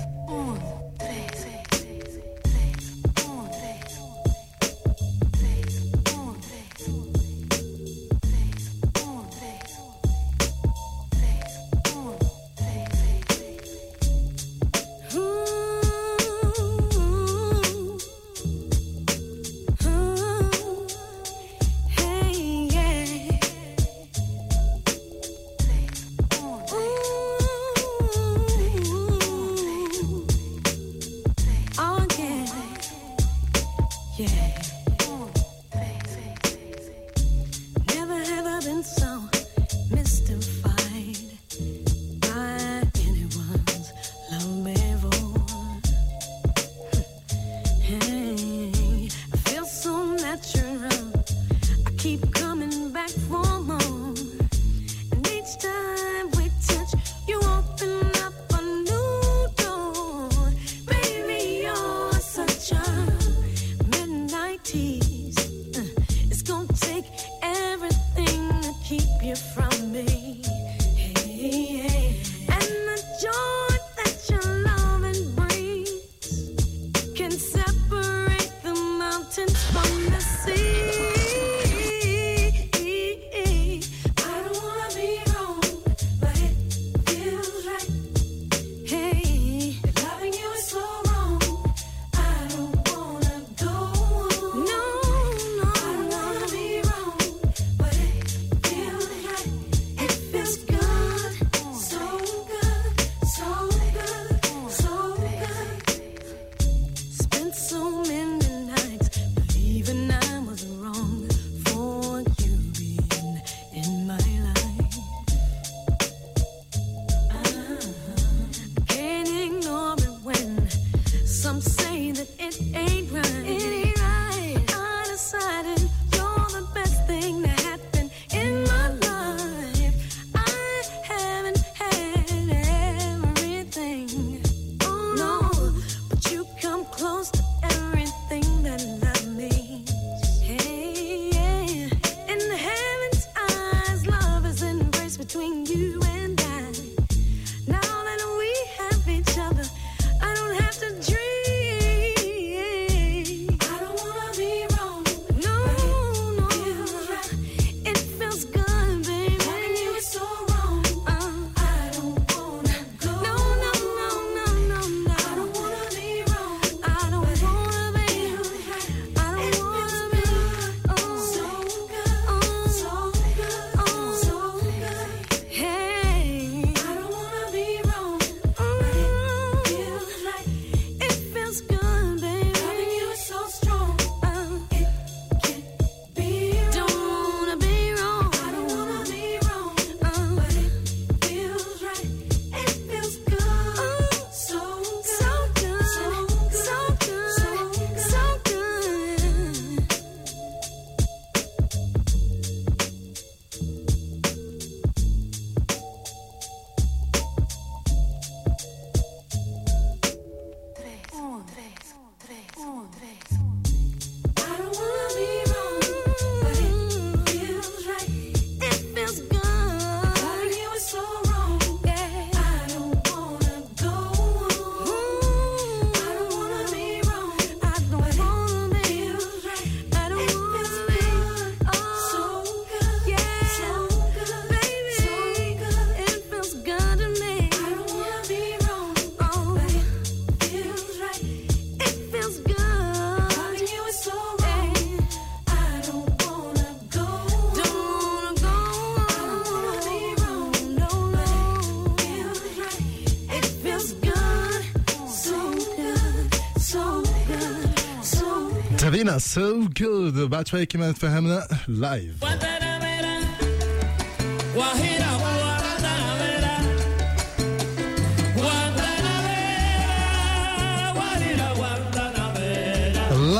تابعينا سو جود بعد شوي كمان تفهمنا لايف.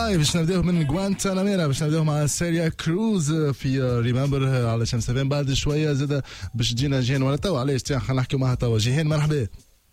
لايف باش نبداو من غوانتاناميرا باش نبداو مع سيريا كروز في ريمبر على شمس فين. بعد شويه زاد باش تجينا جيهان ولا توا علاش خلينا نحكيو معها توا. جيهان مرحبا.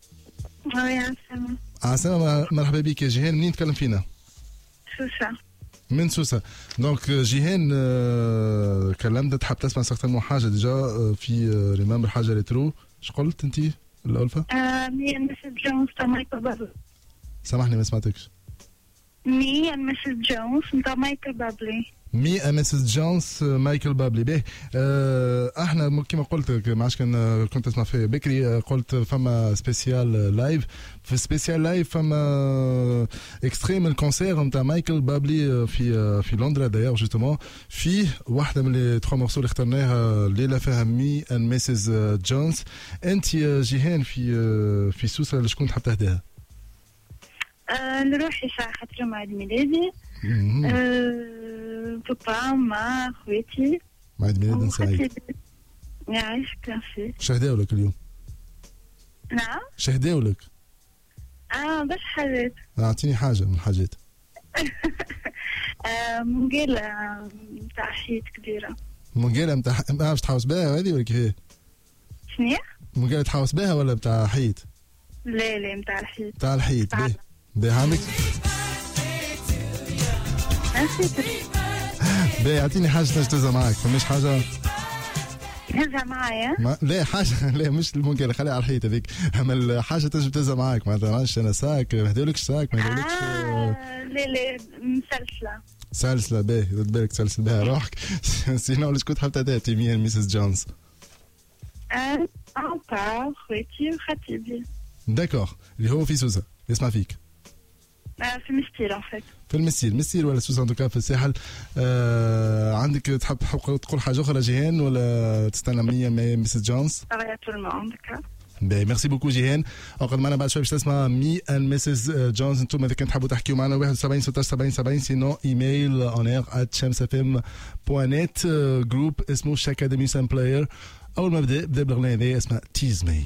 عسلامة. مرحبا بك يا جيهان. منين تكلم فينا؟ سوسة. من سوسة. دونك جيهان كلمت تحب تسمع سيغتانمون حاجه ديجا في ريمبر حاجه ريترو. اش قلت انت الألفة؟ مي اند مسز جونز تاع مايكل بابلي. سامحني ما سمعتكش. مي اند مسز جونز تاع مايكل بابلي. مي اند مسز جونز مايكل بابلي. باهي احنا كما قلت ما عادش كنت تسمع فيه بكري قلت فما سبيسيال لايف. في سبيسيال لايف فما اكستريم من الكونسير نتاع مايكل بابلي في لندن دايوغ جوستومون. فيه واحده من لي 3 مورسو اللي اخترناها الليله فيها مي اند مسز جونز. انت جيهان في سوسه شكون تحب تهداها؟ نروحي ساعة خاطر يوم عيد ميلادي. بابا ما خواتي. عيد ميلاد سعيد. يعيشك نفسي. شهداو لك اليوم؟ نعم. شهداو لك؟ بس حاجات. اعطيني حاجة من الحاجات. منقالة متاع حيط كبيرة. منقالة متاع باش تحوس بها هذه ولا كيفاه؟ شنيا؟ منقالة تحوس بها ولا بتاع حيط؟ لا متاع الحيط. بتاع الحيط. باهي عندك؟ باهي اعطيني حاجة تهزها معاك. فماش حاجة تهزها معايا؟ لا حاجة لا مش المنقالة خليها على الحيط هذيك. اما حاجة تنجم تهزها معاك معناتها ماش انا ساك ما هداولكش ساك ما هداولكش. لا مسلسلة. سلسلة باهي رد بالك سلسلة بها روحك. سينو ولا شكون تحب تهداها مي اند مسز جونز؟ با خواتي وخطيبي. داكوغ اللي هو في سوسة يسمع فيك. في المستير ان فيت. في المستير ولا سوسة انتوكا في الساحل. عندك تحب تقول حاجة أخرى جيهان ولا تستنى مي مسز جونز؟ باهي ميرسي بوكو جيهان. اقعد معنا بعد شوي باش تسمع مي اند مسز جونز. انتم اذا كنتوا تحبوا تحكيوا معنا 71 16 70 70 سينو ايميل اون اير @shamsfm.net. جروب اسمه شاكاديمي سام بلاير. اول ما بدا بالاغنيه هذه اسمها تيز مي.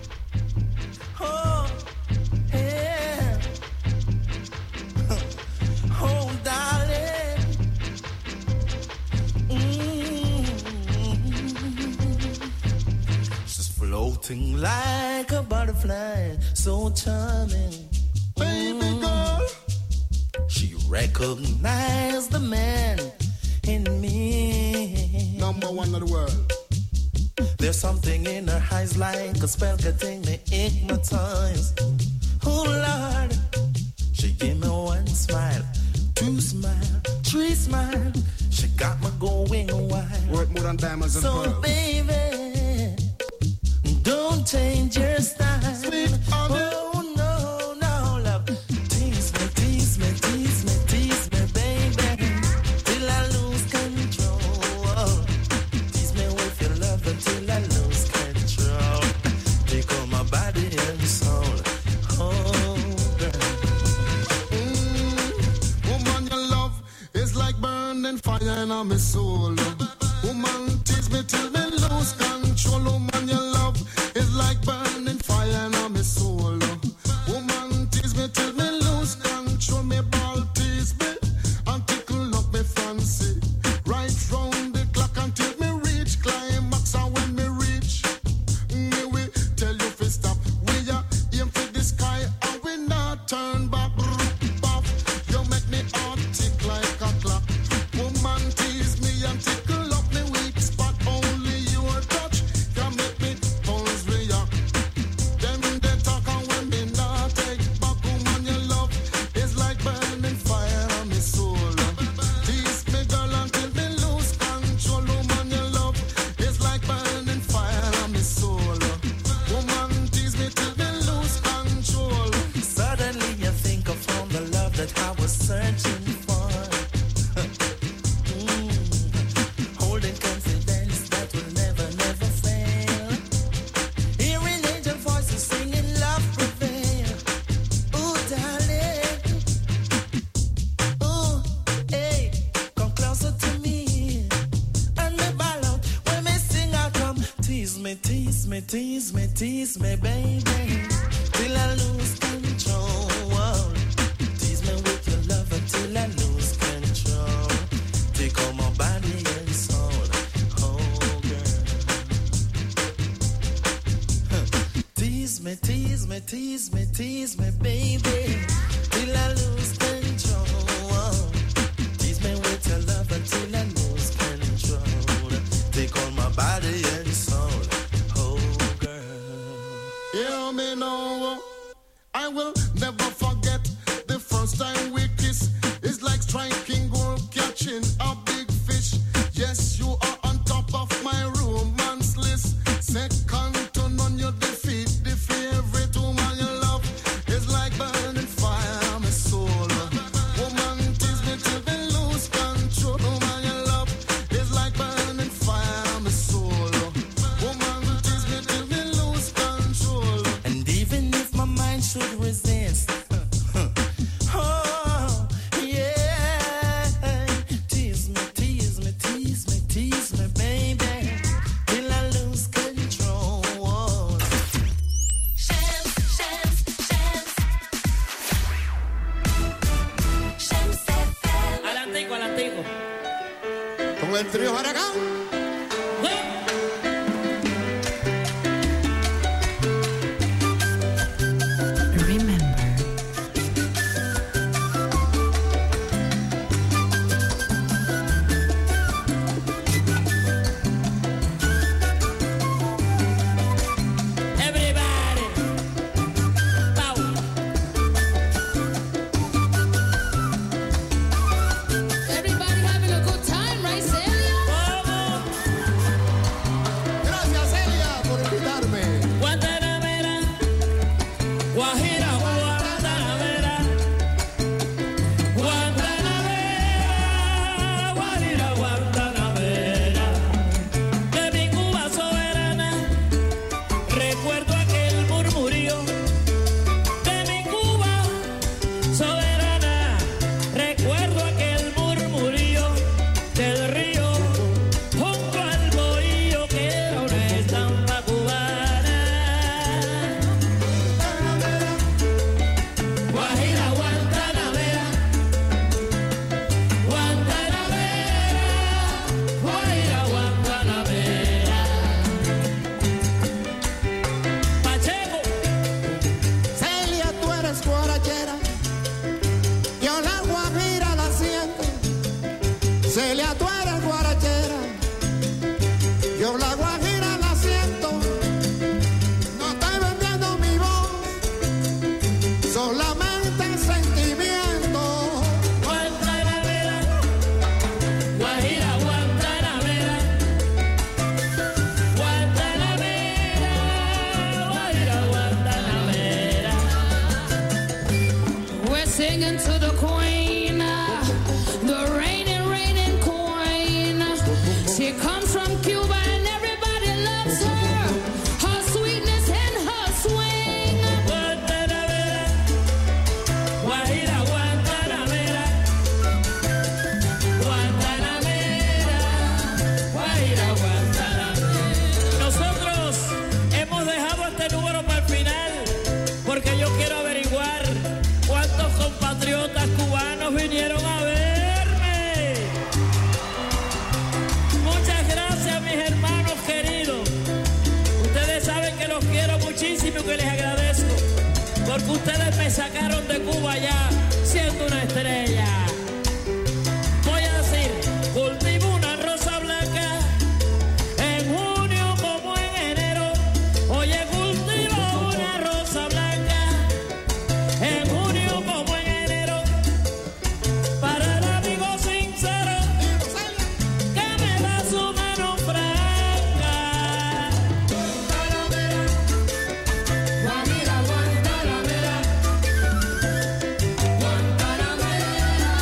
Floating like a butterfly, so charming. Baby girl, she recognized the man in me. Number 1 of the world. There's something in her eyes like a spell getting me hypnotized. Oh Lord, she gave me 1 smile, 2 smile, 3 smile. She got me going wild. Worth more than diamonds and pearls. So baby, don't change your style. Sweet honey. Oh no, love. Tease me, tease me, tease me, tease me, baby, till I lose control. Tease me with your love until I lose control. Take all my body and soul. Oh, girl. Woman, your love is like burning fire in my soul. Woman, tease me till me lose control. Woman, your love is like burning fire in my soul. Woman, tease me till me lose control. Me ball tease me and tickle up me fancy. Right round the clock until me reach climax. And when me reach, me will tell you to stop. We are aim for the sky and we not turn back. You make me heart tick like a clock. Woman, tease me and tickle up me weak spot. Only your touch can make me pulse react. Them they talk and when me not take back. Woman, your love is like burning fire on me soul. Tease me girl until me lose control. Woman, your love is like burning fire on me soul. Woman, tease me till me lose control. Suddenly you think I found the love that I was searching for. Holding confidence that will never, never fail. Hearing angel voices singing love prevail. Ooh, darling. Ooh, hey, come closer to me. And me ball out when me sing out, come tease me, tease me, tease me, tease me, baby, till I lose control. Tease me with your love until I lose tease me, baby, till I lose control. Tease me with your love until I lose control. Take on my body and soul, oh girl. Hear me now, I will never forget the first time we kissed. It's like striking gold, catching a big fish. Yes, you are on top of my romance list. Second to none, you defeat the favorite woman you love. It's like burning fire, my soul. Woman, tease me till we lose control. Woman you love, it's like burning fire, my soul. Woman, tease me till we lose control. And even if my mind should resist, oh yeah, tease me, tease me, tease me, tease me, baby, till I lose control. Shams FM. Alantico, alantico. Con el trío Aragán. Everybody. Bow. Everybody having a good time, right, Celia? Gracias, Celia, por invitarme. Guantanamera, Guajira, Guantanamera, Guantanamera, Guajira, Guantanamera, de mi Cuba soberana, recuerdo aquel murmurio, de mi Cuba soberana, recuerdo aquel murmurio del río, junto al bohío que era una estampa cubana. Guajira, Guantanamera, Guantanamera, Guajira, Guantanamera. Pacheco, Celia, tú eres guarachera. Yo la guajira la siento. Celia, tú eres guarachera. Yo la guajira la siento. No estoy vendiendo mi voz, solamente sentimiento. Guantanamera, Guajira, Guantanamera, Guantanamera, Guajira, Guantanamera. We're singing to the queen, the reigning, reigning queen. She comes from Cuba and everybody loves her. Her sweetness and her swing. Guantanamera, Guajira, Guantanamera, Guantanamera, Guajira, Guantanamera. Nosotros hemos dejado este número para el final porque yo quiero averiguar cuántos compatriotas cubanos vinieron a verme. Muchas gracias, mis hermanos queridos. Ustedes saben que los quiero muchísimo y que les agradezco porque ustedes me sacaron de Cuba ya siendo una estrella. Voy a decir, cultivo una rosa blanca en junio como en enero. Oye, cultivo una rosa blanca en junio como en enero. Para el amigo sincero que me da su mano franca. Guajira, Guantanamera, Guantanamera,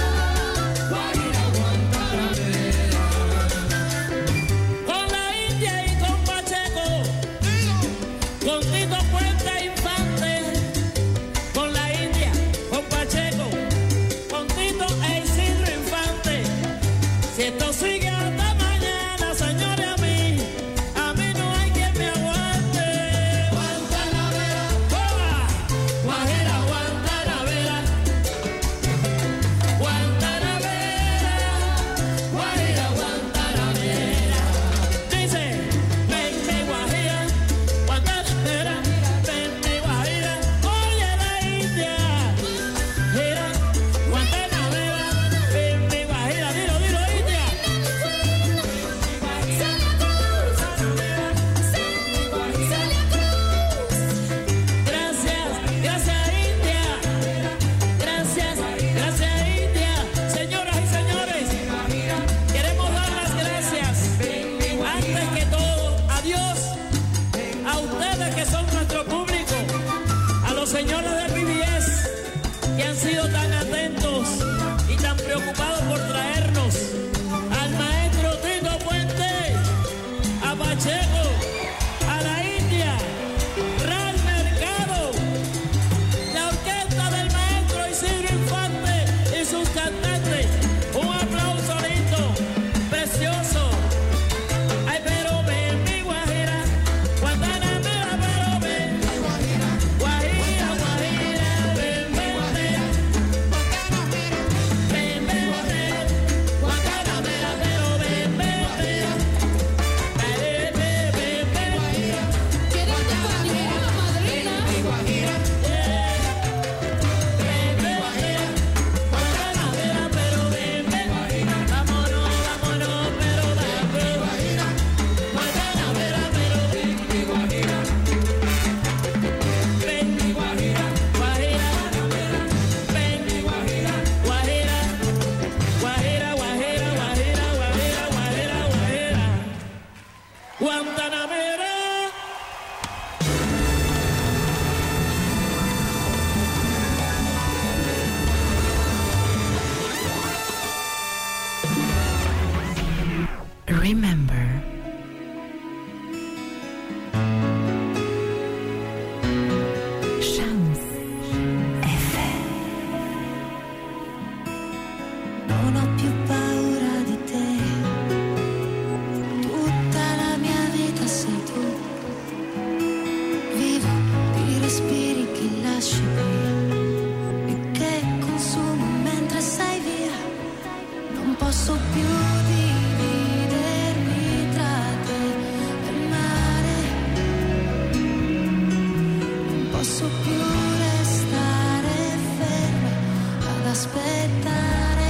posso più restare ferma ad aspettare.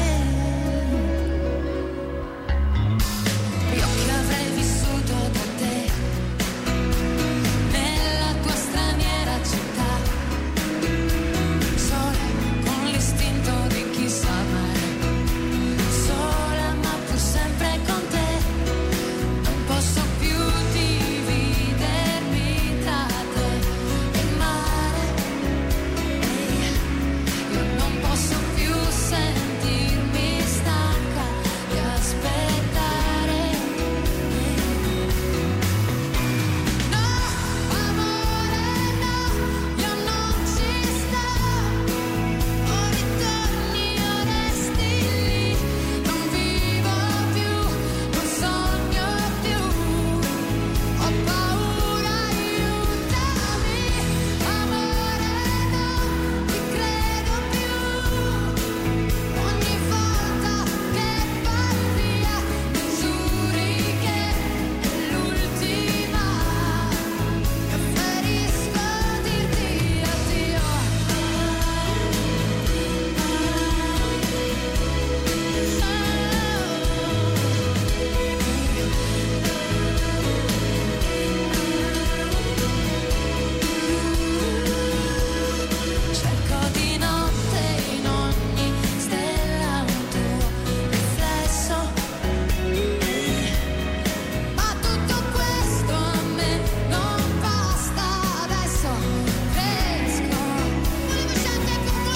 Io che avrei vissuto da te nella tua straniera città, sola con l'istinto di chi sa amare, sola ma pur sempre con te. Non posso più dividermi tra te e il mare. Io non posso più sentirmi stanca di aspettare. No, amore, no, io non ci sto. O ritorni o resti lì. Non vivo più, non sogno più. Ho paura, aiutami. Amore, no, ti credo più. Ogni volta che vai via mi giuri che è l'ultima. Preferisco dirti addio. Cerco di notte in ogni stella un tuo riflesso, ma tutto questo a me non basta adesso. Cresco, volevo scegliere con me.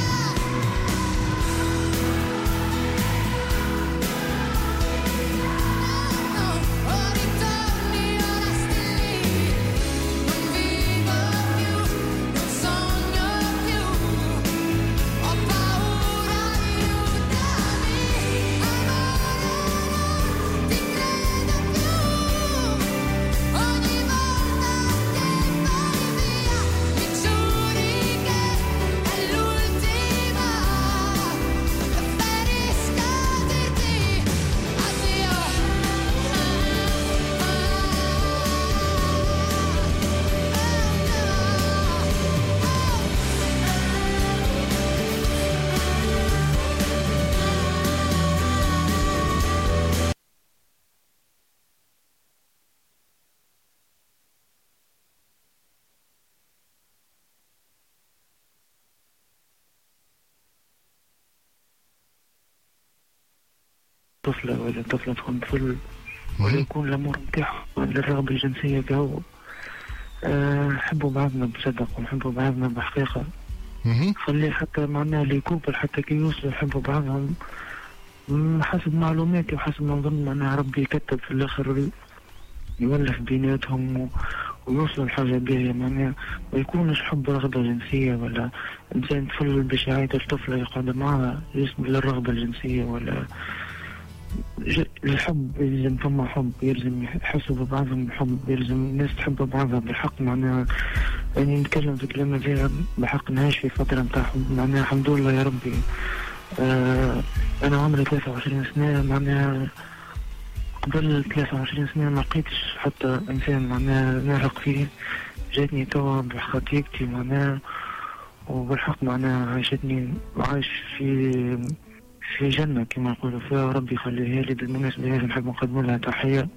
No, o ritorni o resti lì. Non vivo più, non sogno più. Ho paura, aiutami. Amore, ti credo più. Ogni volta che vai via mi giuri che è l'ultima. Preferisco dirti addio. طفلة ولا طفلة تكون طفل ولا يكون الأمور متاعهم للرغبة الجنسية كهو. نحبوا بعضنا بصدق ونحبوا بعضنا بحقيقة. خلي حتى معناها اللي يكوبل حتى كي يوصلوا يحبوا بعضهم حسب معلوماتي وحسب ما نظن معناها ربي يكتب في الآخر يولف بيناتهم ويوصلوا لحاجة باهية معناها ما يكونش حب رغبة جنسية ولا إنسان طفل باش يعيط الطفلة يقعد معها يسمى للرغبة الجنسية ولا الحب. يلزم فما حب، يلزم يحسوا ببعضهم الحب، يلزم الناس تحب بعضها بالحق معناها. يعني نتكلم في كلامنا فيها بحق نعيش في فترة متاع حب معناها. الحمد لله يا ربي. أنا عمري 23 سنة معناها. قبل 23 سنة ما لقيتش حتى إنسان معناها نعرق فيه. جاتني توا بخطيبتي معناها وبالحق معناها عايشتني عايش في جنة كما يقولوا فيها. ربي يخليها لي. بالمناسبة هذه نحب نقدم لها تحية.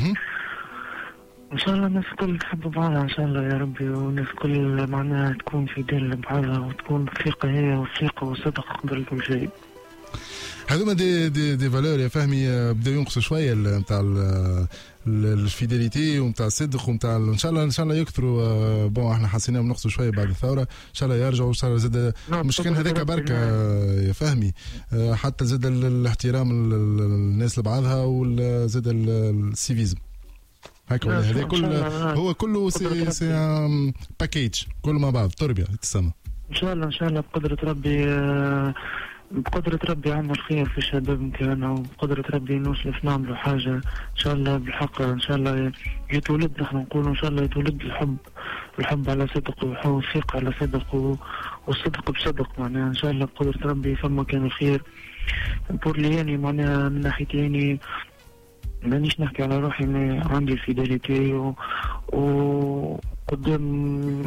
إن شاء الله الناس الكل تحب بعضها إن شاء الله يا ربي. والناس الكل معناها تكون في دين بعضها وتكون ثقة هي وثقة وصدق قبل كل شيء. هذوما دي فالور يا فهمي بداو ينقصوا شويه نتاع الفيداليتي ونتاع الصدق ونتاع ان شاء الله يكثروا. بون احنا حسيناهم نقصوا شويه بعد الثوره. ان شاء الله يرجعوا. ان شاء الله زاد مش كان هذاك بركه يا فهمي. حتى زاد الاحترام الناس لبعضها وزاد السيفيزم هكا. هذا كله هو كله سي باكيج كله مع بعض تربيه تسمى. ان شاء الله بقدره ربي. بقدرة ربي عنا الخير في الشباب نتاعنا وبقدرة ربي نوصل نعملوا حاجة إن شاء الله بالحق. إن شاء الله يتولد نحن نقول إن شاء الله يتولد الحب على صدق والثقة على صدق والصدق بصدق معناها. إن شاء الله بقدرة ربي فما كان الخير. بورلياني معناها من ناحيتي مانيش نحكي على روحي. ما عندي الفيداليتي وقدام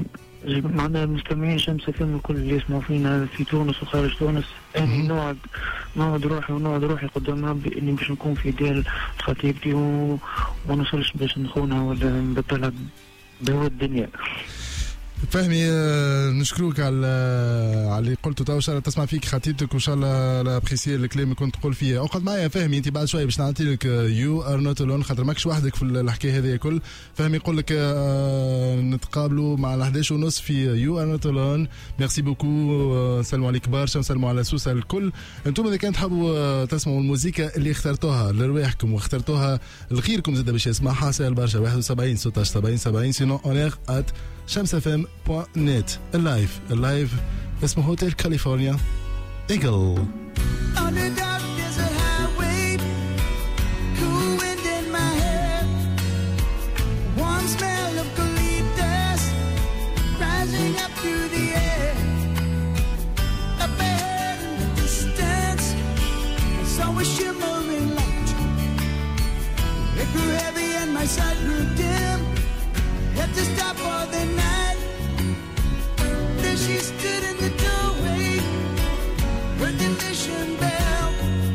معنا المستمعين شمس فيلم الكل اللي يسمعوا فينا في تونس وخارج تونس. أنا نوعد روحي قدام ربي إني باش نكون في ديال خطيبتي وما نوصلش باش نخونها ولا نبطلها بهو الدنيا. فهمي نشكروك على اللي قلته تو. ان شاء الله تسمع فيك خطيبتك وان شاء الله لا ابريسي الكلام اللي كنت تقول فيه. اقعد معايا فهمي انت بعد شويه باش نعطي لك يو ار نوت الون خاطر ماكش وحدك في الحكايه هذه الكل. فهمي يقول لك نتقابلوا مع 11:30 في يو ار نوت الون. ميرسي بوكو. نسلموا عليك برشا ونسلموا على سوسه الكل. انتم اذا كان تحبوا تسمعوا الموسيقى اللي اخترتوها لرواحكم واخترتوها لغيركم زاد باش يسمعها سهل برشا 71 16 70 70 سينو اونير @shamsfm.net. اللايف اسمه هوتيل كاليفورنيا ايجل. On the dark desert highway, cool wind in my hair, warm smell of eucalyptus rising up through the air. Up ahead in the distance, I saw a shimmering light. It grew heavy and my sight grew dim. Had to stop for the night. There she stood in the doorway, heard the mission bell.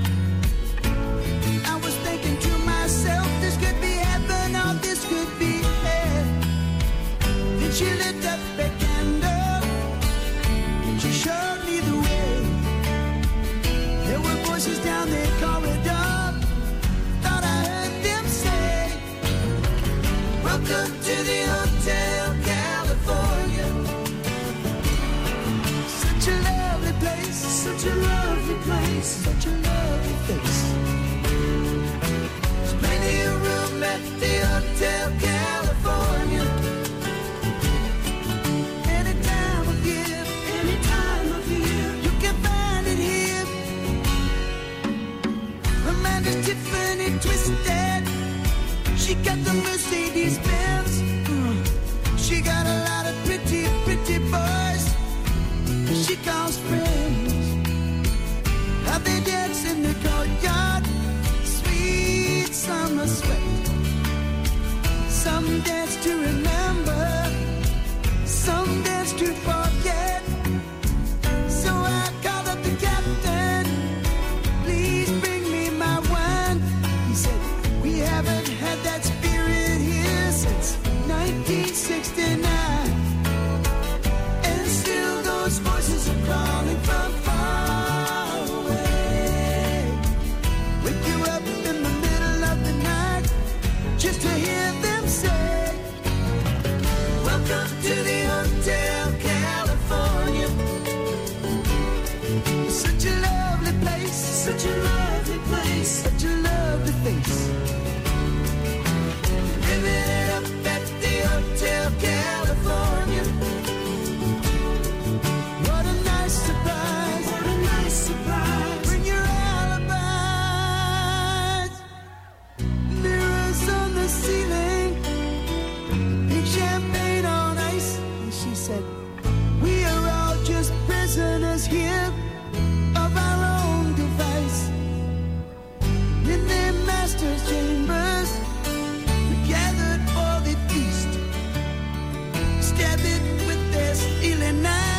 I was thinking to myself, this could be heaven or this could be hell. Then she lit up a candle, and she showed me the way. There were voices down the corridor, thought I heard them say, welcome to the Hotel California. Such a lovely place, such a lovely place, such a lovely face. There's plenty of room at the Hotel California. Any time of year, you can find it here. Amanda's Tiffany twisted. She got the Mercedes Benz. She got a lot of pretty, pretty boys she calls friends. How they dance in the courtyard, sweet summer sweat. Some dance to remember, some dance to forget. So I called up the captain, please bring me my wine. He said, we haven't had that spirit here since 1969. And still those voices are calling from far away. Wake you up in the middle of the night just to hear them say, welcome to the Hotel California. Such a lovely place, such a lovely place, such a lovely face. Living it up at the Hotel California. What a nice surprise, what a nice surprise. Bring your alibis. Mirrors on the ceiling, pink champagne on ice. And she said, we are all just prisoners here of our own device. In their master's chambers, we gathered for the feast, stabbing with their stealing knives.